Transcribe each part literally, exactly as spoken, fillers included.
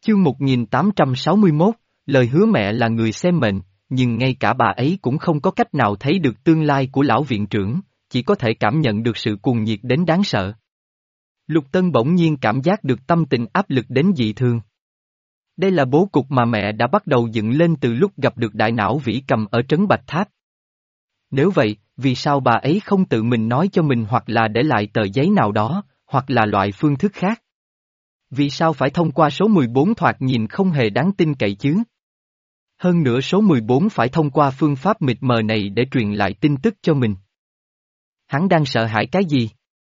Chương một nghìn tám trăm sáu mươi mốt, lời hứa mẹ là người xem mệnh, nhưng ngay cả bà ấy cũng không có cách nào thấy được tương lai của lão viện trưởng, chỉ có thể cảm nhận được sự cuồng nhiệt đến đáng sợ. Lục Tân bỗng nhiên cảm giác được tâm tình áp lực đến dị thường. Đây là bố cục mà mẹ đã bắt đầu dựng lên từ lúc gặp được đại não vĩ cầm ở trấn Bạch Tháp. Nếu vậy, vì sao bà ấy không tự mình nói cho mình hoặc là để lại tờ giấy nào đó, hoặc là loại phương thức khác? Vì sao phải thông qua số mười bốn thoạt nhìn không hề đáng tin cậy chứ? Hơn nữa số mười bốn phải thông qua phương pháp mịt mờ này để truyền lại tin tức cho mình. Hắn đang sợ hãi cái gì?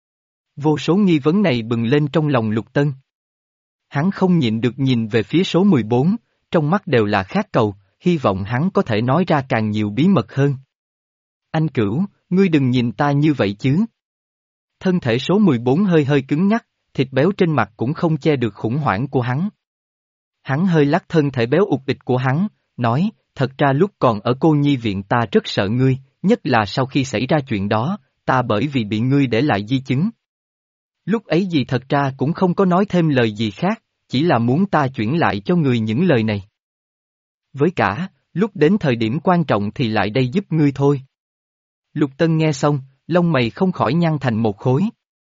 Vô số nghi vấn này bừng lên trong lòng Lục Tân. Hắn không nhịn được nhìn về phía số mười bốn, trong mắt đều là khát cầu, hy vọng hắn có thể nói ra càng nhiều bí mật hơn. Anh Cửu, ngươi đừng nhìn ta như vậy chứ. Thân thể số mười bốn hơi hơi cứng nhắc, thịt béo trên mặt cũng không che được khủng hoảng của hắn. Hắn hơi lắc thân thể béo ụt ịch của hắn, nói, thật ra lúc còn ở cô nhi viện ta rất sợ ngươi, nhất là sau khi xảy ra chuyện đó, ta bởi vì bị ngươi để lại di chứng. Lúc ấy gì thật ra cũng không có nói thêm lời gì khác, chỉ là muốn ta chuyển lại cho ngươi những lời này. Với cả, lúc đến thời điểm quan trọng thì lại đây giúp ngươi thôi. Lục Tân nghe xong, lông mày không khỏi nhăn thành một khối.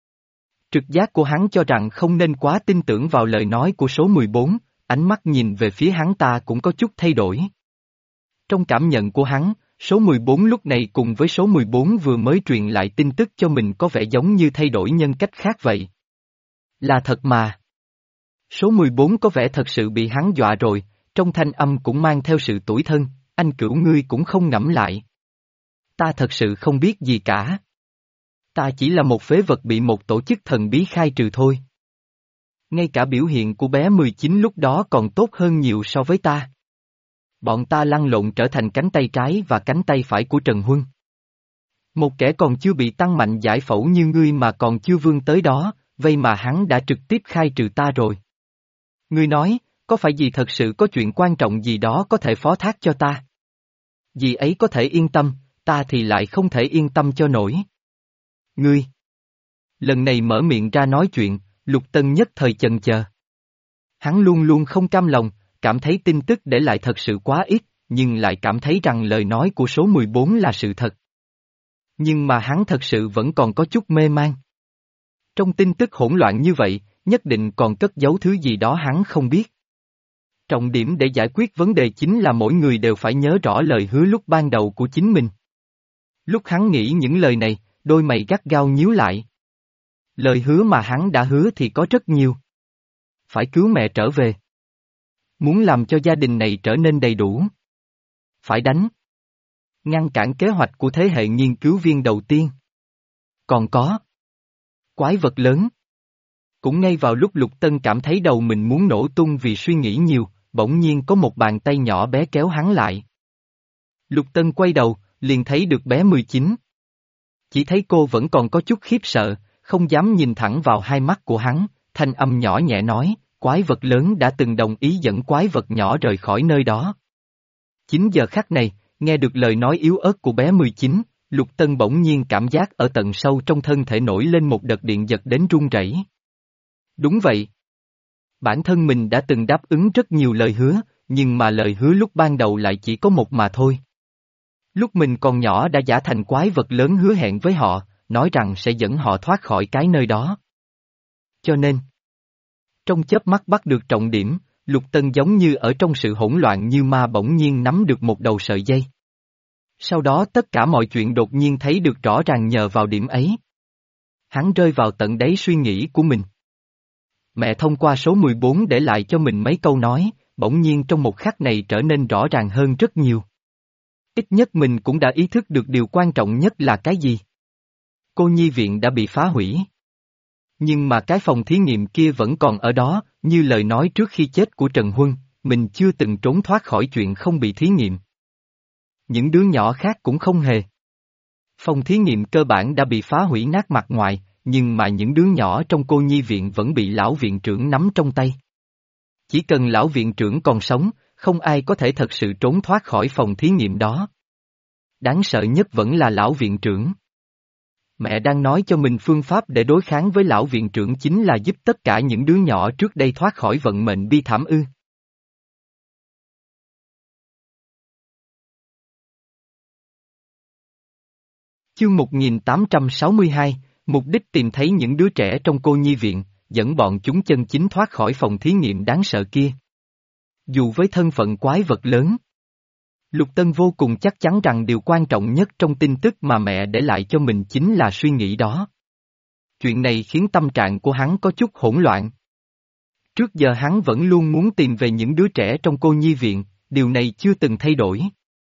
Trực giác của hắn cho rằng không nên quá tin tưởng vào lời nói của số mười bốn, ánh mắt nhìn về phía hắn ta cũng có chút thay đổi. Trong cảm nhận của hắn, số mười bốn lúc này cùng với số mười bốn vừa mới truyền lại tin tức cho mình có vẻ giống như thay đổi nhân cách khác vậy. Là thật mà. Số mười bốn có vẻ thật sự bị hắn dọa rồi, trong thanh âm cũng mang theo sự tủi thân, anh Cửu ngươi cũng không ngẫm lại. Ta thật sự không biết gì cả. Ta chỉ là một phế vật bị một tổ chức thần bí khai trừ thôi. Ngay cả biểu hiện của bé mười chín lúc đó còn tốt hơn nhiều so với ta. Bọn ta lăn lộn trở thành cánh tay trái và cánh tay phải của Trần Huân. Một kẻ còn chưa bị tăng mạnh giải phẫu như ngươi mà còn chưa vươn tới đó, vậy mà hắn đã trực tiếp khai trừ ta rồi. Ngươi nói, có phải dì thật sự có chuyện quan trọng gì đó có thể phó thác cho ta? Dì ấy có thể yên tâm, ta thì lại không thể yên tâm cho nổi. Ngươi. Lần này mở miệng ra nói chuyện, Lục Tân nhất thời chần chờ. Hắn luôn luôn không cam lòng, cảm thấy tin tức để lại thật sự quá ít, nhưng lại cảm thấy rằng lời nói của số mười bốn là sự thật. Nhưng mà hắn thật sự vẫn còn có chút mê man. Trong tin tức hỗn loạn như vậy, nhất định còn cất giấu thứ gì đó hắn không biết. Trọng điểm để giải quyết vấn đề chính là mỗi người đều phải nhớ rõ lời hứa lúc ban đầu của chính mình. Lúc hắn nghĩ những lời này, đôi mày gắt gao nhíu lại. Lời hứa mà hắn đã hứa thì có rất nhiều. Phải cứu mẹ trở về. Muốn làm cho gia đình này trở nên đầy đủ. Phải đánh. Ngăn cản kế hoạch của thế hệ nghiên cứu viên đầu tiên. Còn có. Quái vật lớn. Cũng ngay vào lúc Lục Tân cảm thấy đầu mình muốn nổ tung vì suy nghĩ nhiều, bỗng nhiên có một bàn tay nhỏ bé kéo hắn lại. Lục Tân quay đầu, liền thấy được bé mười chín. Chỉ thấy cô vẫn còn có chút khiếp sợ, không dám nhìn thẳng vào hai mắt của hắn, thanh âm nhỏ nhẹ nói, quái vật lớn đã từng đồng ý dẫn quái vật nhỏ rời khỏi nơi đó. Chín giờ khắc này, nghe được lời nói yếu ớt của bé mười chín, Lục Tân bỗng nhiên cảm giác ở tận sâu trong thân thể nổi lên một đợt điện giật đến run rẩy. Đúng vậy. Bản thân mình đã từng đáp ứng rất nhiều lời hứa, nhưng mà lời hứa lúc ban đầu lại chỉ có một mà thôi. Lúc mình còn nhỏ đã giả thành quái vật lớn hứa hẹn với họ, nói rằng sẽ dẫn họ thoát khỏi cái nơi đó. Cho nên, trong chớp mắt bắt được trọng điểm, Lục Tân giống như ở trong sự hỗn loạn như ma bỗng nhiên nắm được một đầu sợi dây. Sau đó tất cả mọi chuyện đột nhiên thấy được rõ ràng nhờ vào điểm ấy. Hắn rơi vào tận đáy suy nghĩ của mình. Mẹ thông qua số mười bốn để lại cho mình mấy câu nói, bỗng nhiên trong một khắc này trở nên rõ ràng hơn rất nhiều. Ít nhất mình cũng đã ý thức được điều quan trọng nhất là cái gì. Cô nhi viện đã bị phá hủy. Nhưng mà cái phòng thí nghiệm kia vẫn còn ở đó, như lời nói trước khi chết của Trần Huân, mình chưa từng trốn thoát khỏi chuyện không bị thí nghiệm. Những đứa nhỏ khác cũng không hề. Phòng thí nghiệm cơ bản đã bị phá hủy nát mặt ngoài, nhưng mà những đứa nhỏ trong cô nhi viện vẫn bị lão viện trưởng nắm trong tay. Chỉ cần lão viện trưởng còn sống, không ai có thể thật sự trốn thoát khỏi phòng thí nghiệm đó. Đáng sợ nhất vẫn là lão viện trưởng. Mẹ đang nói cho mình phương pháp để đối kháng với lão viện trưởng chính là giúp tất cả những đứa nhỏ trước đây thoát khỏi vận mệnh bi thảm ư. Chương một nghìn tám trăm sáu mươi hai, mục đích tìm thấy những đứa trẻ trong cô nhi viện, dẫn bọn chúng chân chính thoát khỏi phòng thí nghiệm đáng sợ kia. Dù với thân phận quái vật lớn, Lục Tân vô cùng chắc chắn rằng điều quan trọng nhất trong tin tức mà mẹ để lại cho mình chính là suy nghĩ đó. Chuyện này khiến tâm trạng của hắn có chút hỗn loạn. Trước giờ hắn vẫn luôn muốn tìm về những đứa trẻ trong cô nhi viện, điều này chưa từng thay đổi.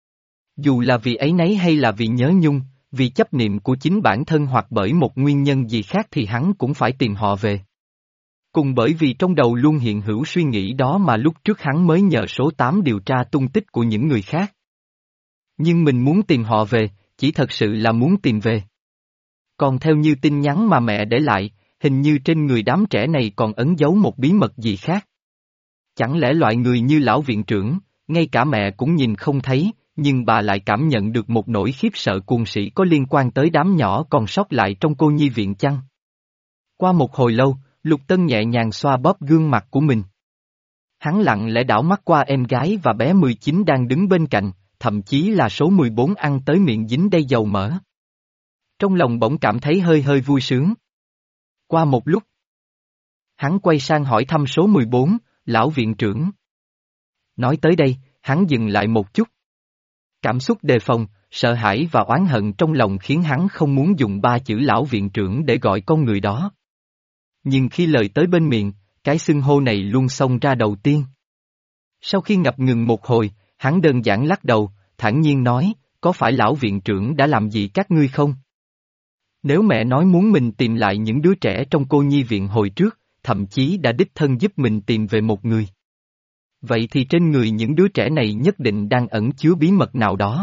Dù là vì áy náy hay là vì nhớ nhung, vì chấp niệm của chính bản thân hoặc bởi một nguyên nhân gì khác thì hắn cũng phải tìm họ về. Cùng bởi vì trong đầu luôn hiện hữu suy nghĩ đó mà lúc trước hắn mới nhờ số tám điều tra tung tích của những người khác. Nhưng mình muốn tìm họ về, chỉ thật sự là muốn tìm về. Còn theo như tin nhắn mà mẹ để lại, hình như trên người đám trẻ này còn ẩn giấu một bí mật gì khác. Chẳng lẽ loại người như lão viện trưởng, ngay cả mẹ cũng nhìn không thấy, nhưng bà lại cảm nhận được một nỗi khiếp sợ cuồng sĩ có liên quan tới đám nhỏ còn sót lại trong cô nhi viện chăng? Qua một hồi lâu, Lục Tân nhẹ nhàng xoa bóp gương mặt của mình. Hắn lặng lẽ đảo mắt qua em gái và bé mười chín đang đứng bên cạnh, thậm chí là số mười bốn ăn tới miệng dính đầy dầu mỡ. Trong lòng bỗng cảm thấy hơi hơi vui sướng. Qua một lúc, hắn quay sang hỏi thăm số mười bốn, lão viện trưởng. Nói tới đây, hắn dừng lại một chút. Cảm xúc đề phòng, sợ hãi và oán hận trong lòng khiến hắn không muốn dùng ba chữ lão viện trưởng để gọi con người đó. Nhưng khi lời tới bên miệng, cái xưng hô này luôn xông ra đầu tiên. Sau khi ngập ngừng một hồi, hắn đơn giản lắc đầu, thản nhiên nói, có phải lão viện trưởng đã làm gì các ngươi không? Nếu mẹ nói muốn mình tìm lại những đứa trẻ trong cô nhi viện hồi trước, thậm chí đã đích thân giúp mình tìm về một người. Vậy thì trên người những đứa trẻ này nhất định đang ẩn chứa bí mật nào đó.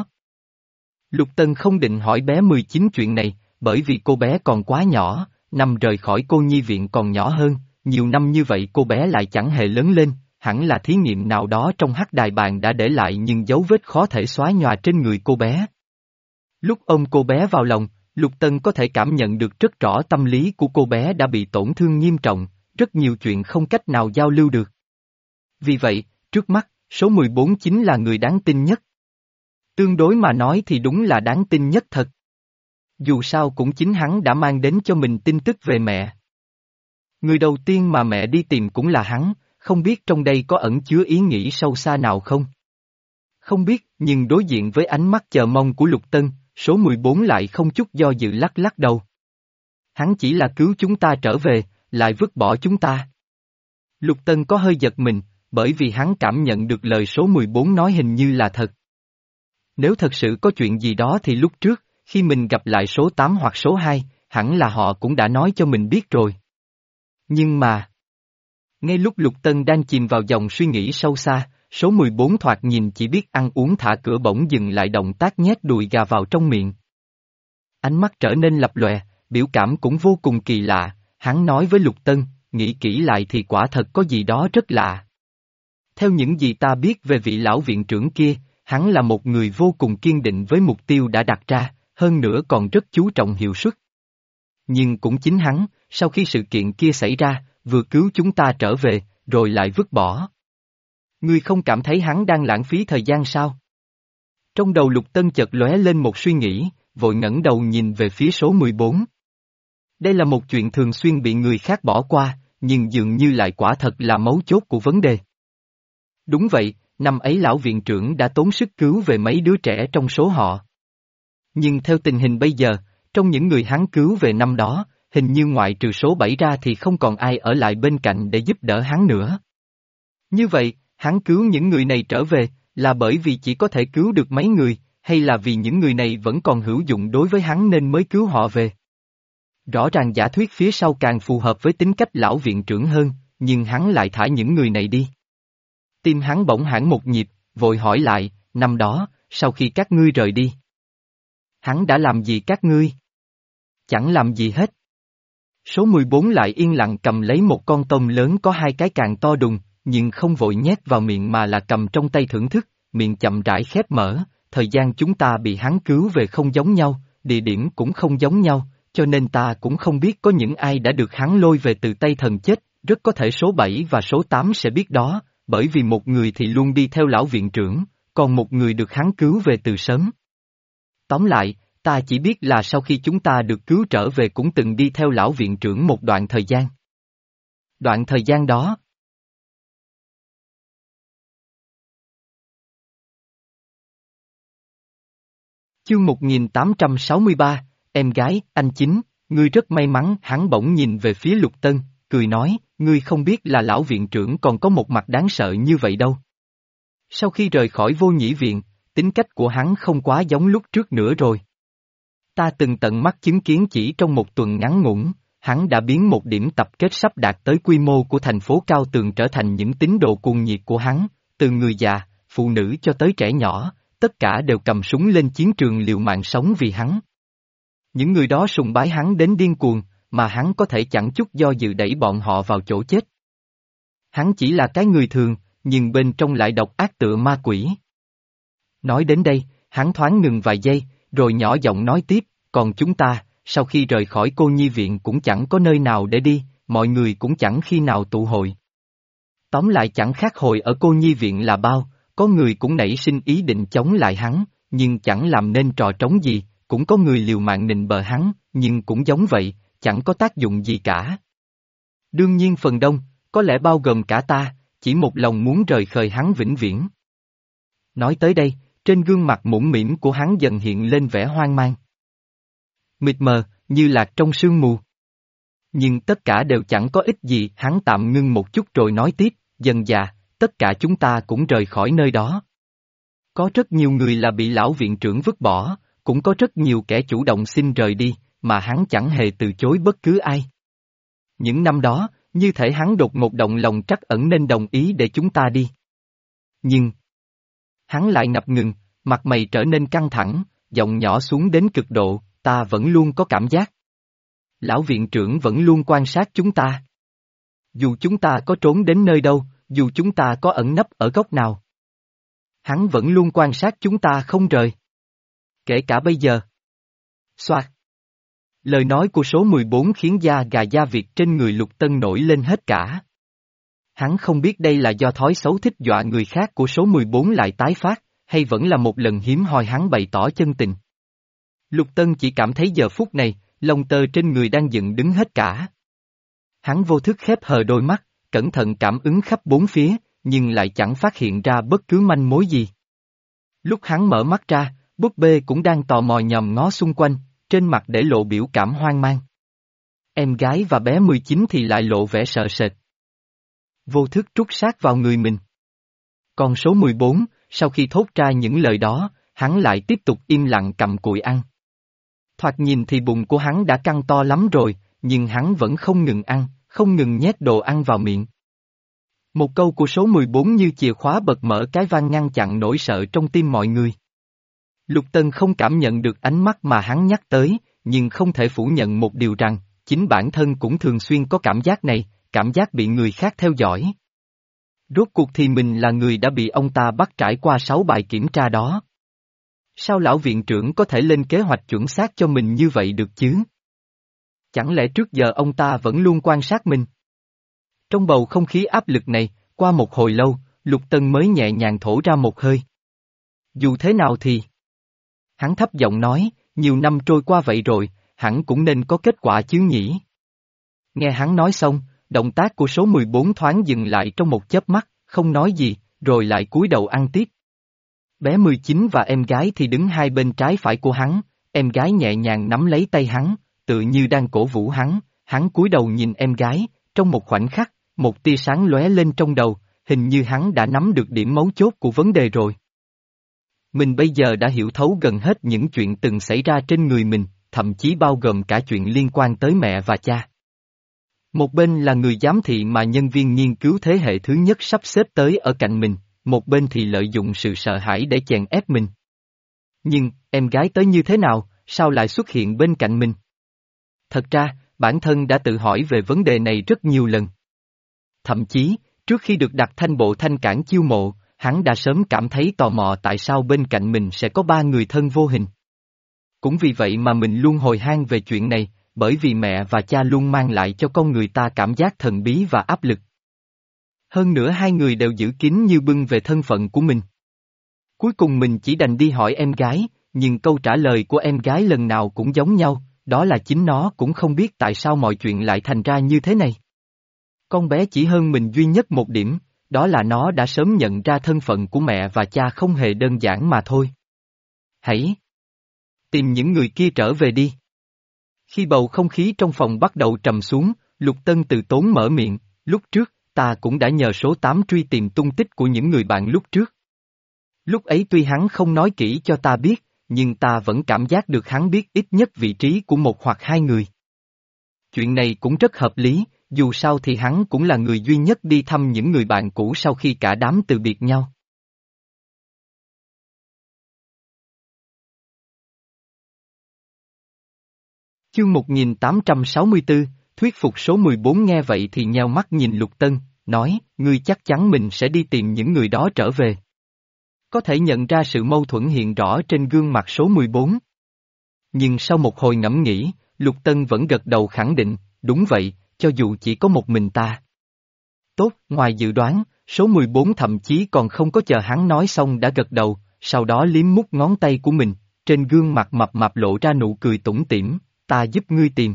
Lục Tân không định hỏi bé mười chín chuyện này, bởi vì cô bé còn quá nhỏ, năm rời khỏi cô nhi viện còn nhỏ hơn, nhiều năm như vậy cô bé lại chẳng hề lớn lên, hẳn là thí nghiệm nào đó trong hắc đài bàn đã để lại nhưng dấu vết khó thể xóa nhòa trên người cô bé. Lúc ôm cô bé vào lòng, Lục Tân có thể cảm nhận được rất rõ tâm lý của cô bé đã bị tổn thương nghiêm trọng, rất nhiều chuyện không cách nào giao lưu được. Vì vậy, trước mắt, số mười bốn chính là người đáng tin nhất. Tương đối mà nói thì đúng là đáng tin nhất thật. Dù sao cũng chính hắn đã mang đến cho mình tin tức về mẹ. Người đầu tiên mà mẹ đi tìm cũng là hắn, không biết trong đây có ẩn chứa ý nghĩ sâu xa nào không? Không biết, nhưng đối diện với ánh mắt chờ mong của Lục Tân, số mười bốn lại không chút do dự lắc lắc đầu. Hắn chỉ là cứu chúng ta trở về, lại vứt bỏ chúng ta. Lục Tân có hơi giật mình, bởi vì hắn cảm nhận được lời số mười bốn nói hình như là thật. Nếu thật sự có chuyện gì đó thì lúc trước, khi mình gặp lại số tám hoặc số hai, hẳn là họ cũng đã nói cho mình biết rồi. Nhưng mà... Ngay lúc Lục Tân đang chìm vào dòng suy nghĩ sâu xa, số mười bốn thoạt nhìn chỉ biết ăn uống thả cửa bỗng dừng lại động tác nhét đùi gà vào trong miệng. Ánh mắt trở nên lập lòe, biểu cảm cũng vô cùng kỳ lạ, hắn nói với Lục Tân, nghĩ kỹ lại thì quả thật có gì đó rất lạ. Theo những gì ta biết về vị lão viện trưởng kia, hắn là một người vô cùng kiên định với mục tiêu đã đặt ra, hơn nữa còn rất chú trọng hiệu suất. Nhưng cũng chính hắn, sau khi sự kiện kia xảy ra, vừa cứu chúng ta trở về, rồi lại vứt bỏ. Ngươi không cảm thấy hắn đang lãng phí thời gian sao? Trong đầu Lục Tân chợt lóe lên một suy nghĩ, vội ngẩng đầu nhìn về phía số mười bốn. Đây là một chuyện thường xuyên bị người khác bỏ qua, nhưng dường như lại quả thật là mấu chốt của vấn đề. Đúng vậy, năm ấy lão viện trưởng đã tốn sức cứu về mấy đứa trẻ trong số họ. Nhưng theo tình hình bây giờ, trong những người hắn cứu về năm đó, hình như ngoại trừ số bảy ra thì không còn ai ở lại bên cạnh để giúp đỡ hắn nữa. Như vậy, hắn cứu những người này trở về, là bởi vì chỉ có thể cứu được mấy người, hay là vì những người này vẫn còn hữu dụng đối với hắn nên mới cứu họ về? Rõ ràng giả thuyết phía sau càng phù hợp với tính cách lão viện trưởng hơn, nhưng hắn lại thả những người này đi. Tim hắn bỗng hẳn một nhịp, vội hỏi lại, năm đó, sau khi các ngươi rời đi, hắn đã làm gì các ngươi? Chẳng làm gì hết. Số mười bốn lại yên lặng cầm lấy một con tôm lớn có hai cái càng to đùng, nhưng không vội nhét vào miệng mà là cầm trong tay thưởng thức, miệng chậm rãi khép mở, thời gian chúng ta bị hắn cứu về không giống nhau, địa điểm cũng không giống nhau, cho nên ta cũng không biết có những ai đã được hắn lôi về từ tay thần chết, rất có thể số bảy và số tám sẽ biết đó, bởi vì một người thì luôn đi theo lão viện trưởng, còn một người được hắn cứu về từ sớm. Tóm lại, Ta chỉ biết là sau khi chúng ta được cứu trở về cũng từng đi theo lão viện trưởng một đoạn thời gian. Đoạn thời gian đó. Chương một nghìn tám trăm sáu mươi ba, em gái, anh Chính, ngươi rất may mắn. Hắn bỗng nhìn về phía Lục Tân, cười nói, ngươi không biết là lão viện trưởng còn có một mặt đáng sợ như vậy đâu. Sau khi rời khỏi Vô Nhĩ Viện, tính cách của hắn không quá giống lúc trước nữa rồi. Ta từng tận mắt chứng kiến chỉ trong một tuần ngắn ngủn, hắn đã biến một điểm tập kết sắp đạt tới quy mô của thành phố Cao Tường trở thành những tín đồ cuồng nhiệt của hắn, từ người già, phụ nữ cho tới trẻ nhỏ, tất cả đều cầm súng lên chiến trường liều mạng sống vì hắn. Những người đó sùng bái hắn đến điên cuồng, mà hắn có thể chẳng chút do dự đẩy bọn họ vào chỗ chết. Hắn chỉ là cái người thường, nhưng bên trong lại độc ác tựa ma quỷ. Nói đến đây, hắn thoáng ngừng vài giây, rồi nhỏ giọng nói tiếp, còn chúng ta, sau khi rời khỏi Cô Nhi Viện cũng chẳng có nơi nào để đi, mọi người cũng chẳng khi nào tụ hội. Tóm lại chẳng khác hồi ở Cô Nhi Viện là bao, có người cũng nảy sinh ý định chống lại hắn, nhưng chẳng làm nên trò trống gì, cũng có người liều mạng nịnh bợ hắn, nhưng cũng giống vậy, chẳng có tác dụng gì cả. Đương nhiên phần đông, có lẽ bao gồm cả ta, chỉ một lòng muốn rời khơi hắn vĩnh viễn. Nói tới đây, trên gương mặt mũm mĩm của hắn dần hiện lên vẻ hoang mang. Mịt mờ, như lạc trong sương mù. Nhưng tất cả đều chẳng có ích gì, hắn tạm ngưng một chút rồi nói tiếp, dần dà, tất cả chúng ta cũng rời khỏi nơi đó. Có rất nhiều người là bị lão viện trưởng vứt bỏ, cũng có rất nhiều kẻ chủ động xin rời đi, mà hắn chẳng hề từ chối bất cứ ai. Những năm đó, như thể hắn đột ngột động lòng trắc ẩn nên đồng ý để chúng ta đi. Nhưng, hắn lại ngập ngừng, mặt mày trở nên căng thẳng, giọng nhỏ xuống đến cực độ, ta vẫn luôn có cảm giác. Lão viện trưởng vẫn luôn quan sát chúng ta. Dù chúng ta có trốn đến nơi đâu, dù chúng ta có ẩn nấp ở góc nào. Hắn vẫn luôn quan sát chúng ta không rời. Kể cả bây giờ. Xoạt. Lời nói của số mười bốn khiến da gà da vịt trên người Lục Tân nổi lên hết cả. Hắn không biết đây là do thói xấu thích dọa người khác của số mười bốn lại tái phát, hay vẫn là một lần hiếm hoi hắn bày tỏ chân tình. Lục Tân chỉ cảm thấy giờ phút này, lông tơ trên người đang dựng đứng hết cả. Hắn vô thức khép hờ đôi mắt, cẩn thận cảm ứng khắp bốn phía, nhưng lại chẳng phát hiện ra bất cứ manh mối gì. Lúc hắn mở mắt ra, búp bê cũng đang tò mò nhòm ngó xung quanh, trên mặt để lộ biểu cảm hoang mang. Em gái và bé mười chín thì lại lộ vẻ sợ sệt. Vô thức trút sát vào người mình. Còn số mười bốn, sau khi thốt ra những lời đó, hắn lại tiếp tục im lặng cầm cùi ăn. Thoạt nhìn thì bụng của hắn đã căng to lắm rồi, nhưng hắn vẫn không ngừng ăn, không ngừng nhét đồ ăn vào miệng. Một câu của số mười bốn như chìa khóa bật mở cái van ngăn chặn nỗi sợ trong tim mọi người. Lục Tân không cảm nhận được ánh mắt mà hắn nhắc tới, nhưng không thể phủ nhận một điều rằng, chính bản thân cũng thường xuyên có cảm giác này, cảm giác bị người khác theo dõi. Rốt cuộc thì mình là người đã bị ông ta bắt trải qua sáu bài kiểm tra đó. Sao lão viện trưởng có thể lên kế hoạch chuẩn xác cho mình như vậy được chứ? Chẳng lẽ trước giờ ông ta vẫn luôn quan sát mình? Trong bầu không khí áp lực này, qua một hồi lâu, Lục Tân mới nhẹ nhàng thổ ra một hơi. Dù thế nào thì... Hắn thấp giọng nói, nhiều năm trôi qua vậy rồi, hẳn cũng nên có kết quả chứ nhỉ. Nghe hắn nói xong, động tác của số mười bốn thoáng dừng lại trong một chớp mắt, không nói gì, rồi lại cúi đầu ăn tiếp. Bé mười chín và em gái thì đứng hai bên trái phải của hắn, em gái nhẹ nhàng nắm lấy tay hắn, tự như đang cổ vũ hắn, hắn cúi đầu nhìn em gái, trong một khoảnh khắc, một tia sáng lóe lên trong đầu, hình như hắn đã nắm được điểm mấu chốt của vấn đề rồi. Mình bây giờ đã hiểu thấu gần hết những chuyện từng xảy ra trên người mình, thậm chí bao gồm cả chuyện liên quan tới mẹ và cha. Một bên là người giám thị mà nhân viên nghiên cứu thế hệ thứ nhất sắp xếp tới ở cạnh mình, một bên thì lợi dụng sự sợ hãi để chèn ép mình. Nhưng, em gái tới như thế nào, sao lại xuất hiện bên cạnh mình? Thật ra, bản thân đã tự hỏi về vấn đề này rất nhiều lần. Thậm chí, trước khi được đặt thanh bộ thanh cản chiêu mộ, hắn đã sớm cảm thấy tò mò tại sao bên cạnh mình sẽ có ba người thân vô hình. Cũng vì vậy mà mình luôn hồi hang về chuyện này, bởi vì mẹ và cha luôn mang lại cho con người ta cảm giác thần bí và áp lực. Hơn nữa hai người đều giữ kín như bưng về thân phận của mình. Cuối cùng mình chỉ đành đi hỏi em gái, nhưng câu trả lời của em gái lần nào cũng giống nhau, đó là chính nó cũng không biết tại sao mọi chuyện lại thành ra như thế này. Con bé chỉ hơn mình duy nhất một điểm, đó là nó đã sớm nhận ra thân phận của mẹ và cha không hề đơn giản mà thôi. Hãy tìm những người kia trở về đi. Khi bầu không khí trong phòng bắt đầu trầm xuống, Lục Tân từ tốn mở miệng, lúc trước, ta cũng đã nhờ số tám truy tìm tung tích của những người bạn lúc trước. Lúc ấy tuy hắn không nói kỹ cho ta biết, nhưng ta vẫn cảm giác được hắn biết ít nhất vị trí của một hoặc hai người. Chuyện này cũng rất hợp lý, dù sao thì hắn cũng là người duy nhất đi thăm những người bạn cũ sau khi cả đám từ biệt nhau. Chương một nghìn tám trăm sáu mươi tư, thuyết phục số mười bốn nghe vậy thì nheo mắt nhìn Lục Tân, nói, ngươi chắc chắn mình sẽ đi tìm những người đó trở về. Có thể nhận ra sự mâu thuẫn hiện rõ trên gương mặt số mười bốn. Nhưng sau một hồi ngẫm nghĩ, Lục Tân vẫn gật đầu khẳng định, đúng vậy, cho dù chỉ có một mình ta. Tốt, ngoài dự đoán, số mười bốn thậm chí còn không có chờ hắn nói xong đã gật đầu, sau đó liếm mút ngón tay của mình, trên gương mặt mập mạp lộ ra nụ cười tủm tỉm, ta giúp ngươi tìm.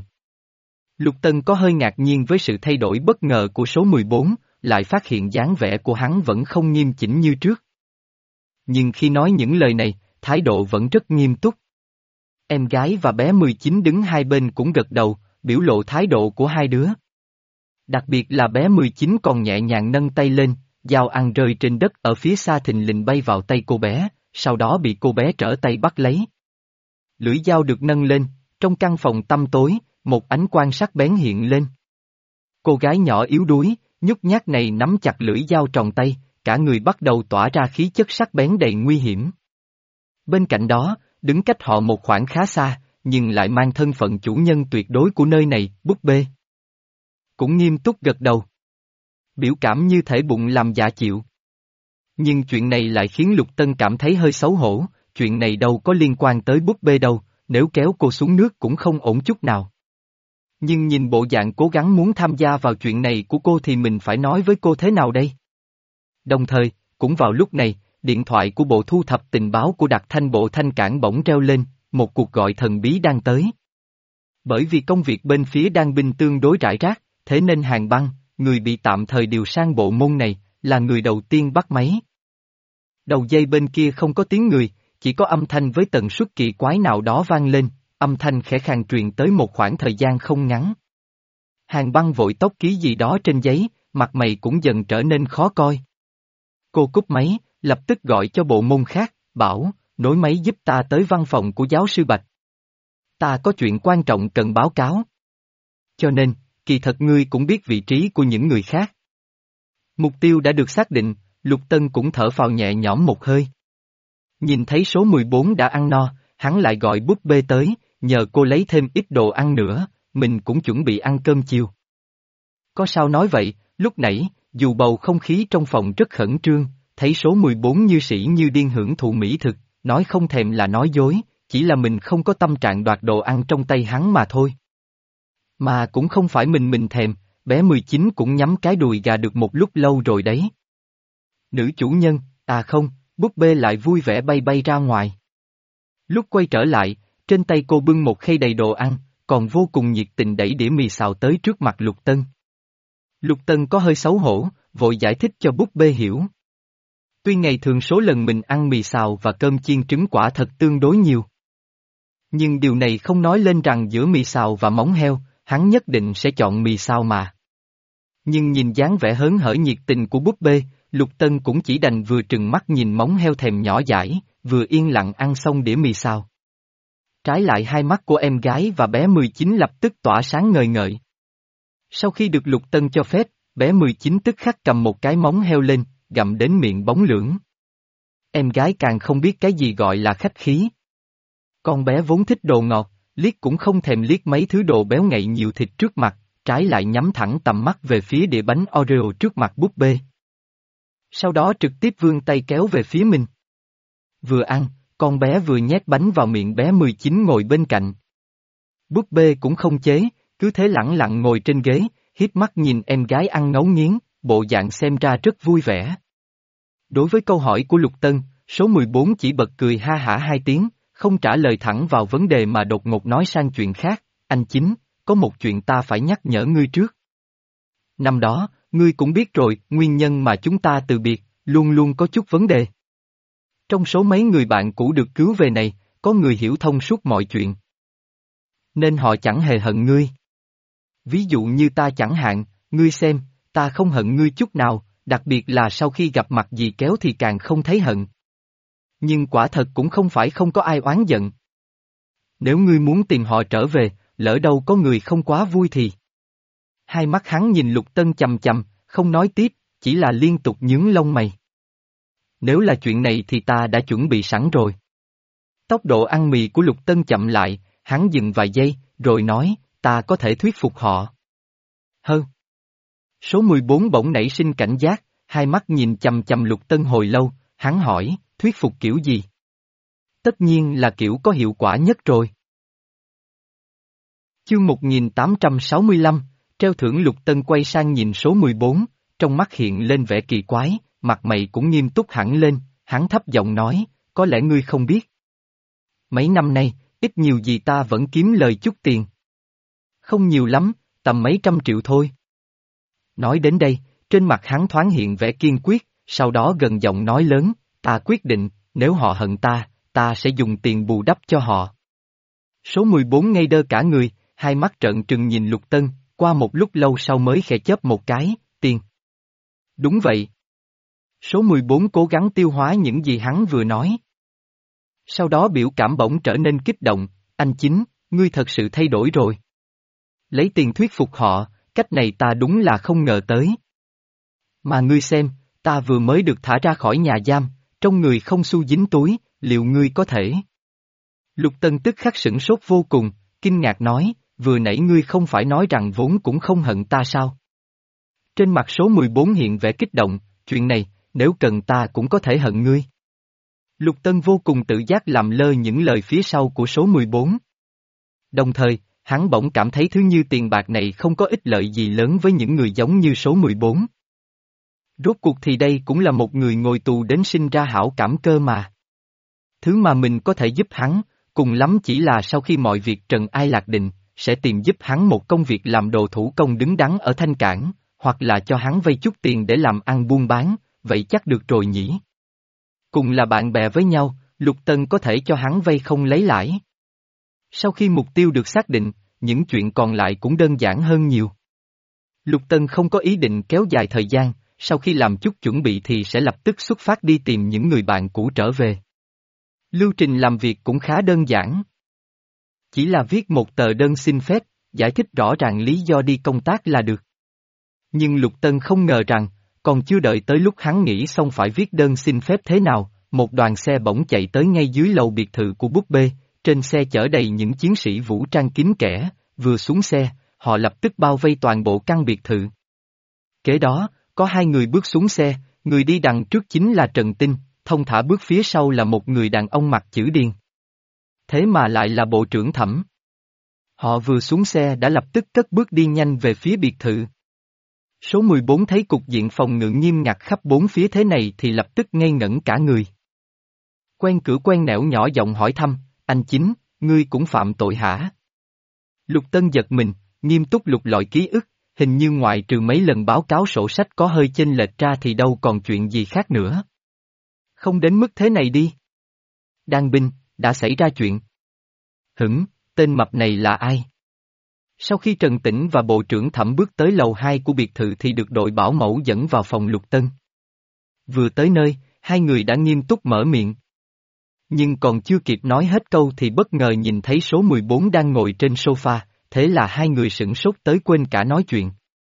Lục Tân có hơi ngạc nhiên với sự thay đổi bất ngờ của số mười bốn, lại phát hiện dáng vẻ của hắn vẫn không nghiêm chỉnh như trước. Nhưng khi nói những lời này, thái độ vẫn rất nghiêm túc. Em gái và bé mười chín đứng hai bên cũng gật đầu, biểu lộ thái độ của hai đứa. Đặc biệt là bé mười chín còn nhẹ nhàng nâng tay lên, dao ăn rơi trên đất ở phía xa thình lình bay vào tay cô bé, sau đó bị cô bé trở tay bắt lấy. Lưỡi dao được nâng lên, trong căn phòng tăm tối, một ánh quang sắc bén hiện lên. Cô gái nhỏ yếu đuối, nhút nhát này nắm chặt lưỡi dao tròn tay, cả người bắt đầu tỏa ra khí chất sắc bén đầy nguy hiểm. Bên cạnh đó, đứng cách họ một khoảng khá xa, nhưng lại mang thân phận chủ nhân tuyệt đối của nơi này, búp bê. Cũng nghiêm túc gật đầu. Biểu cảm như thể bụng làm dạ chịu. Nhưng chuyện này lại khiến Lục Tân cảm thấy hơi xấu hổ, chuyện này đâu có liên quan tới búp bê đâu, nếu kéo cô xuống nước cũng không ổn chút nào. Nhưng nhìn bộ dạng cố gắng muốn tham gia vào chuyện này của cô thì mình phải nói với cô thế nào đây? Đồng thời, cũng vào lúc này, điện thoại của bộ thu thập tình báo của đặc thanh bộ thanh cảng bỗng reo lên, một cuộc gọi thần bí đang tới. Bởi vì công việc bên phía đang binh tương đối rải rác, thế nên Hàng Băng, người bị tạm thời điều sang bộ môn này, là người đầu tiên bắt máy. Đầu dây bên kia không có tiếng người, chỉ có âm thanh với tần suất kỳ quái nào đó vang lên, âm thanh khẽ khàng truyền tới một khoảng thời gian không ngắn. Hàng Băng vội tốc ký gì đó trên giấy, mặt mày cũng dần trở nên khó coi. Cô cúp máy, lập tức gọi cho bộ môn khác, bảo, nối máy giúp ta tới văn phòng của giáo sư Bạch. Ta có chuyện quan trọng cần báo cáo. Cho nên, kỳ thật ngươi cũng biết vị trí của những người khác. Mục tiêu đã được xác định, Lục Tân cũng thở phào nhẹ nhõm một hơi. Nhìn thấy số mười bốn đã ăn no, hắn lại gọi búp bê tới, nhờ cô lấy thêm ít đồ ăn nữa, mình cũng chuẩn bị ăn cơm chiều. Có sao nói vậy, lúc nãy, dù bầu không khí trong phòng rất khẩn trương, thấy số mười bốn như sĩ như điên hưởng thụ mỹ thực, nói không thèm là nói dối, chỉ là mình không có tâm trạng đoạt đồ ăn trong tay hắn mà thôi. Mà cũng không phải mình mình thèm, bé mười chín cũng nhắm cái đùi gà được một lúc lâu rồi đấy. Nữ chủ nhân, à không, búp bê lại vui vẻ bay bay ra ngoài. Lúc quay trở lại, trên tay cô bưng một khay đầy đồ ăn, còn vô cùng nhiệt tình đẩy đĩa mì xào tới trước mặt Lục Tân. Lục Tân có hơi xấu hổ, vội giải thích cho búp bê hiểu. Tuy ngày thường số lần mình ăn mì xào và cơm chiên trứng quả thật tương đối nhiều. Nhưng điều này không nói lên rằng giữa mì xào và móng heo, hắn nhất định sẽ chọn mì xào mà. Nhưng nhìn dáng vẻ hớn hở nhiệt tình của búp bê, Lục Tân cũng chỉ đành vừa trừng mắt nhìn móng heo thèm nhỏ dãi, vừa yên lặng ăn xong đĩa mì xào. Trái lại hai mắt của em gái và bé mười chín lập tức tỏa sáng ngời ngợi. Sau khi được Lục Tân cho phép, bé mười chín tức khắc cầm một cái móng heo lên, gặm đến miệng bóng lưỡng. Em gái càng không biết cái gì gọi là khách khí. Con bé vốn thích đồ ngọt, liếc cũng không thèm liếc mấy thứ đồ béo ngậy nhiều thịt trước mặt, trái lại nhắm thẳng tầm mắt về phía đĩa bánh Oreo trước mặt búp bê. Sau đó trực tiếp vươn tay kéo về phía mình. Vừa ăn, con bé vừa nhét bánh vào miệng bé mười chín ngồi bên cạnh. Búp bê cũng không chế, cứ thế lẳng lặng ngồi trên ghế, híp mắt nhìn em gái ăn ngấu nghiến, bộ dạng xem ra rất vui vẻ. Đối với câu hỏi của Lục Tân, số mười bốn chỉ bật cười ha hả hai tiếng, không trả lời thẳng vào vấn đề mà đột ngột nói sang chuyện khác, anh Chính, có một chuyện ta phải nhắc nhở ngươi trước. Năm đó, ngươi cũng biết rồi, nguyên nhân mà chúng ta từ biệt, luôn luôn có chút vấn đề. Trong số mấy người bạn cũ được cứu về này, có người hiểu thông suốt mọi chuyện. Nên họ chẳng hề hận ngươi. Ví dụ như ta chẳng hạn, ngươi xem, ta không hận ngươi chút nào, đặc biệt là sau khi gặp mặt dì Kéo thì càng không thấy hận. Nhưng quả thật cũng không phải không có ai oán giận. Nếu ngươi muốn tìm họ trở về, lỡ đâu có người không quá vui thì. Hai mắt hắn nhìn Lục Tân chằm chằm, không nói tiếp, chỉ là liên tục nhướng lông mày. Nếu là chuyện này thì ta đã chuẩn bị sẵn rồi. Tốc độ ăn mì của Lục Tân chậm lại, hắn dừng vài giây, rồi nói, ta có thể thuyết phục họ. Hơn. Số mười bốn bỗng nảy sinh cảnh giác, hai mắt nhìn chằm chằm Lục Tân hồi lâu, hắn hỏi, thuyết phục kiểu gì? Tất nhiên là kiểu có hiệu quả nhất rồi. Chương một nghìn tám trăm sáu mươi lăm, treo thưởng. Lục Tân quay sang nhìn số mười bốn, trong mắt hiện lên vẻ kỳ quái, mặt mày cũng nghiêm túc hẳn lên, hắn thấp giọng nói, có lẽ ngươi không biết. Mấy năm nay, ít nhiều gì ta vẫn kiếm lời chút tiền. Không nhiều lắm, tầm mấy trăm triệu thôi. Nói đến đây, trên mặt hắn thoáng hiện vẻ kiên quyết, sau đó gần giọng nói lớn, ta quyết định, nếu họ hận ta, ta sẽ dùng tiền bù đắp cho họ. Số mười bốn ngây đơ cả người, hai mắt trợn trừng nhìn Lục Tân, qua một lúc lâu sau mới khẽ chớp một cái, tiền. Đúng vậy. Số mười bốn cố gắng tiêu hóa những gì hắn vừa nói. Sau đó biểu cảm bỗng trở nên kích động, anh Chính, ngươi thật sự thay đổi rồi. Lấy tiền thuyết phục họ, cách này ta đúng là không ngờ tới. Mà ngươi xem, ta vừa mới được thả ra khỏi nhà giam, trong người không xu dính túi, liệu ngươi có thể? Lục Tân tức khắc sửng sốt vô cùng, kinh ngạc nói, vừa nãy ngươi không phải nói rằng vốn cũng không hận ta sao? Trên mặt số mười bốn hiện vẻ kích động, chuyện này, nếu cần ta cũng có thể hận ngươi. Lục Tân vô cùng tự giác làm lơ những lời phía sau của số mười bốn. Đồng thời, hắn bỗng cảm thấy thứ như tiền bạc này không có ích lợi gì lớn với những người giống như số mười bốn. Rốt cuộc thì đây cũng là một người ngồi tù đến sinh ra hảo cảm cơ mà. Thứ mà mình có thể giúp hắn, cùng lắm chỉ là sau khi mọi việc trần ai lạc định, sẽ tìm giúp hắn một công việc làm đồ thủ công đứng đắn ở Thanh Cảng, hoặc là cho hắn vay chút tiền để làm ăn buôn bán, vậy chắc được rồi nhỉ. Cùng là bạn bè với nhau, Lục Tân có thể cho hắn vay không lấy lãi. Sau khi mục tiêu được xác định, những chuyện còn lại cũng đơn giản hơn nhiều. Lục Tân không có ý định kéo dài thời gian, sau khi làm chút chuẩn bị thì sẽ lập tức xuất phát đi tìm những người bạn cũ trở về. Lưu trình làm việc cũng khá đơn giản. Chỉ là viết một tờ đơn xin phép, giải thích rõ ràng lý do đi công tác là được. Nhưng Lục Tân không ngờ rằng, còn chưa đợi tới lúc hắn nghĩ xong phải viết đơn xin phép thế nào, một đoàn xe bỗng chạy tới ngay dưới lầu biệt thự của búp bê, trên xe chở đầy những chiến sĩ vũ trang kín kẽ, vừa xuống xe, họ lập tức bao vây toàn bộ căn biệt thự. Kế đó, có hai người bước xuống xe, người đi đằng trước chính là Trần Tinh, thông thả bước phía sau là một người đàn ông mặc chữ điền. Thế mà lại là bộ trưởng Thẩm. Họ vừa xuống xe đã lập tức cất bước đi nhanh về phía biệt thự. Số mười bốn thấy cục diện phòng ngự nghiêm ngặt khắp bốn phía thế này thì lập tức ngây ngẩn cả người. Quen cửa quen nẻo nhỏ giọng hỏi thăm, anh Chính, ngươi cũng phạm tội hả? Lục Tân giật mình, nghiêm túc lục lọi ký ức, hình như ngoại trừ mấy lần báo cáo sổ sách có hơi chênh lệch ra thì đâu còn chuyện gì khác nữa. Không đến mức thế này đi. Đan binh, đã xảy ra chuyện. Hửng, tên mập này là ai? Sau khi Trần Tĩnh và Bộ trưởng Thẩm bước tới lầu hai của biệt thự thì được đội bảo mẫu dẫn vào phòng Lục Tân. Vừa tới nơi, hai người đã nghiêm túc mở miệng. Nhưng còn chưa kịp nói hết câu thì bất ngờ nhìn thấy số mười bốn đang ngồi trên sofa, thế là hai người sửng sốt tới quên cả nói chuyện.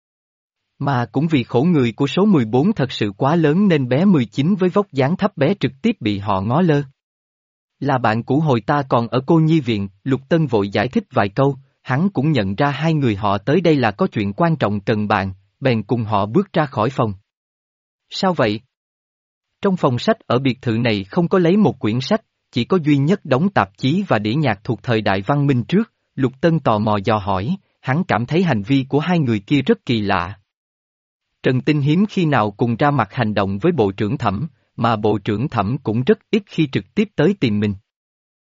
Mà cũng vì khổ người của số mười bốn thật sự quá lớn nên bé mười chín với vóc dáng thấp bé trực tiếp bị họ ngó lơ. Là bạn cũ hồi ta còn ở cô nhi viện, Lục Tân vội giải thích vài câu, hắn cũng nhận ra hai người họ tới đây là có chuyện quan trọng cần bàn, bèn cùng họ bước ra khỏi phòng. Sao vậy? Trong phòng sách ở biệt thự này không có lấy một quyển sách, chỉ có duy nhất đống tạp chí và đĩa nhạc thuộc thời đại văn minh trước, Lục Tân tò mò dò hỏi, hắn cảm thấy hành vi của hai người kia rất kỳ lạ. Trần Tinh hiếm khi nào cùng ra mặt hành động với Bộ trưởng Thẩm, mà Bộ trưởng Thẩm cũng rất ít khi trực tiếp tới tìm mình.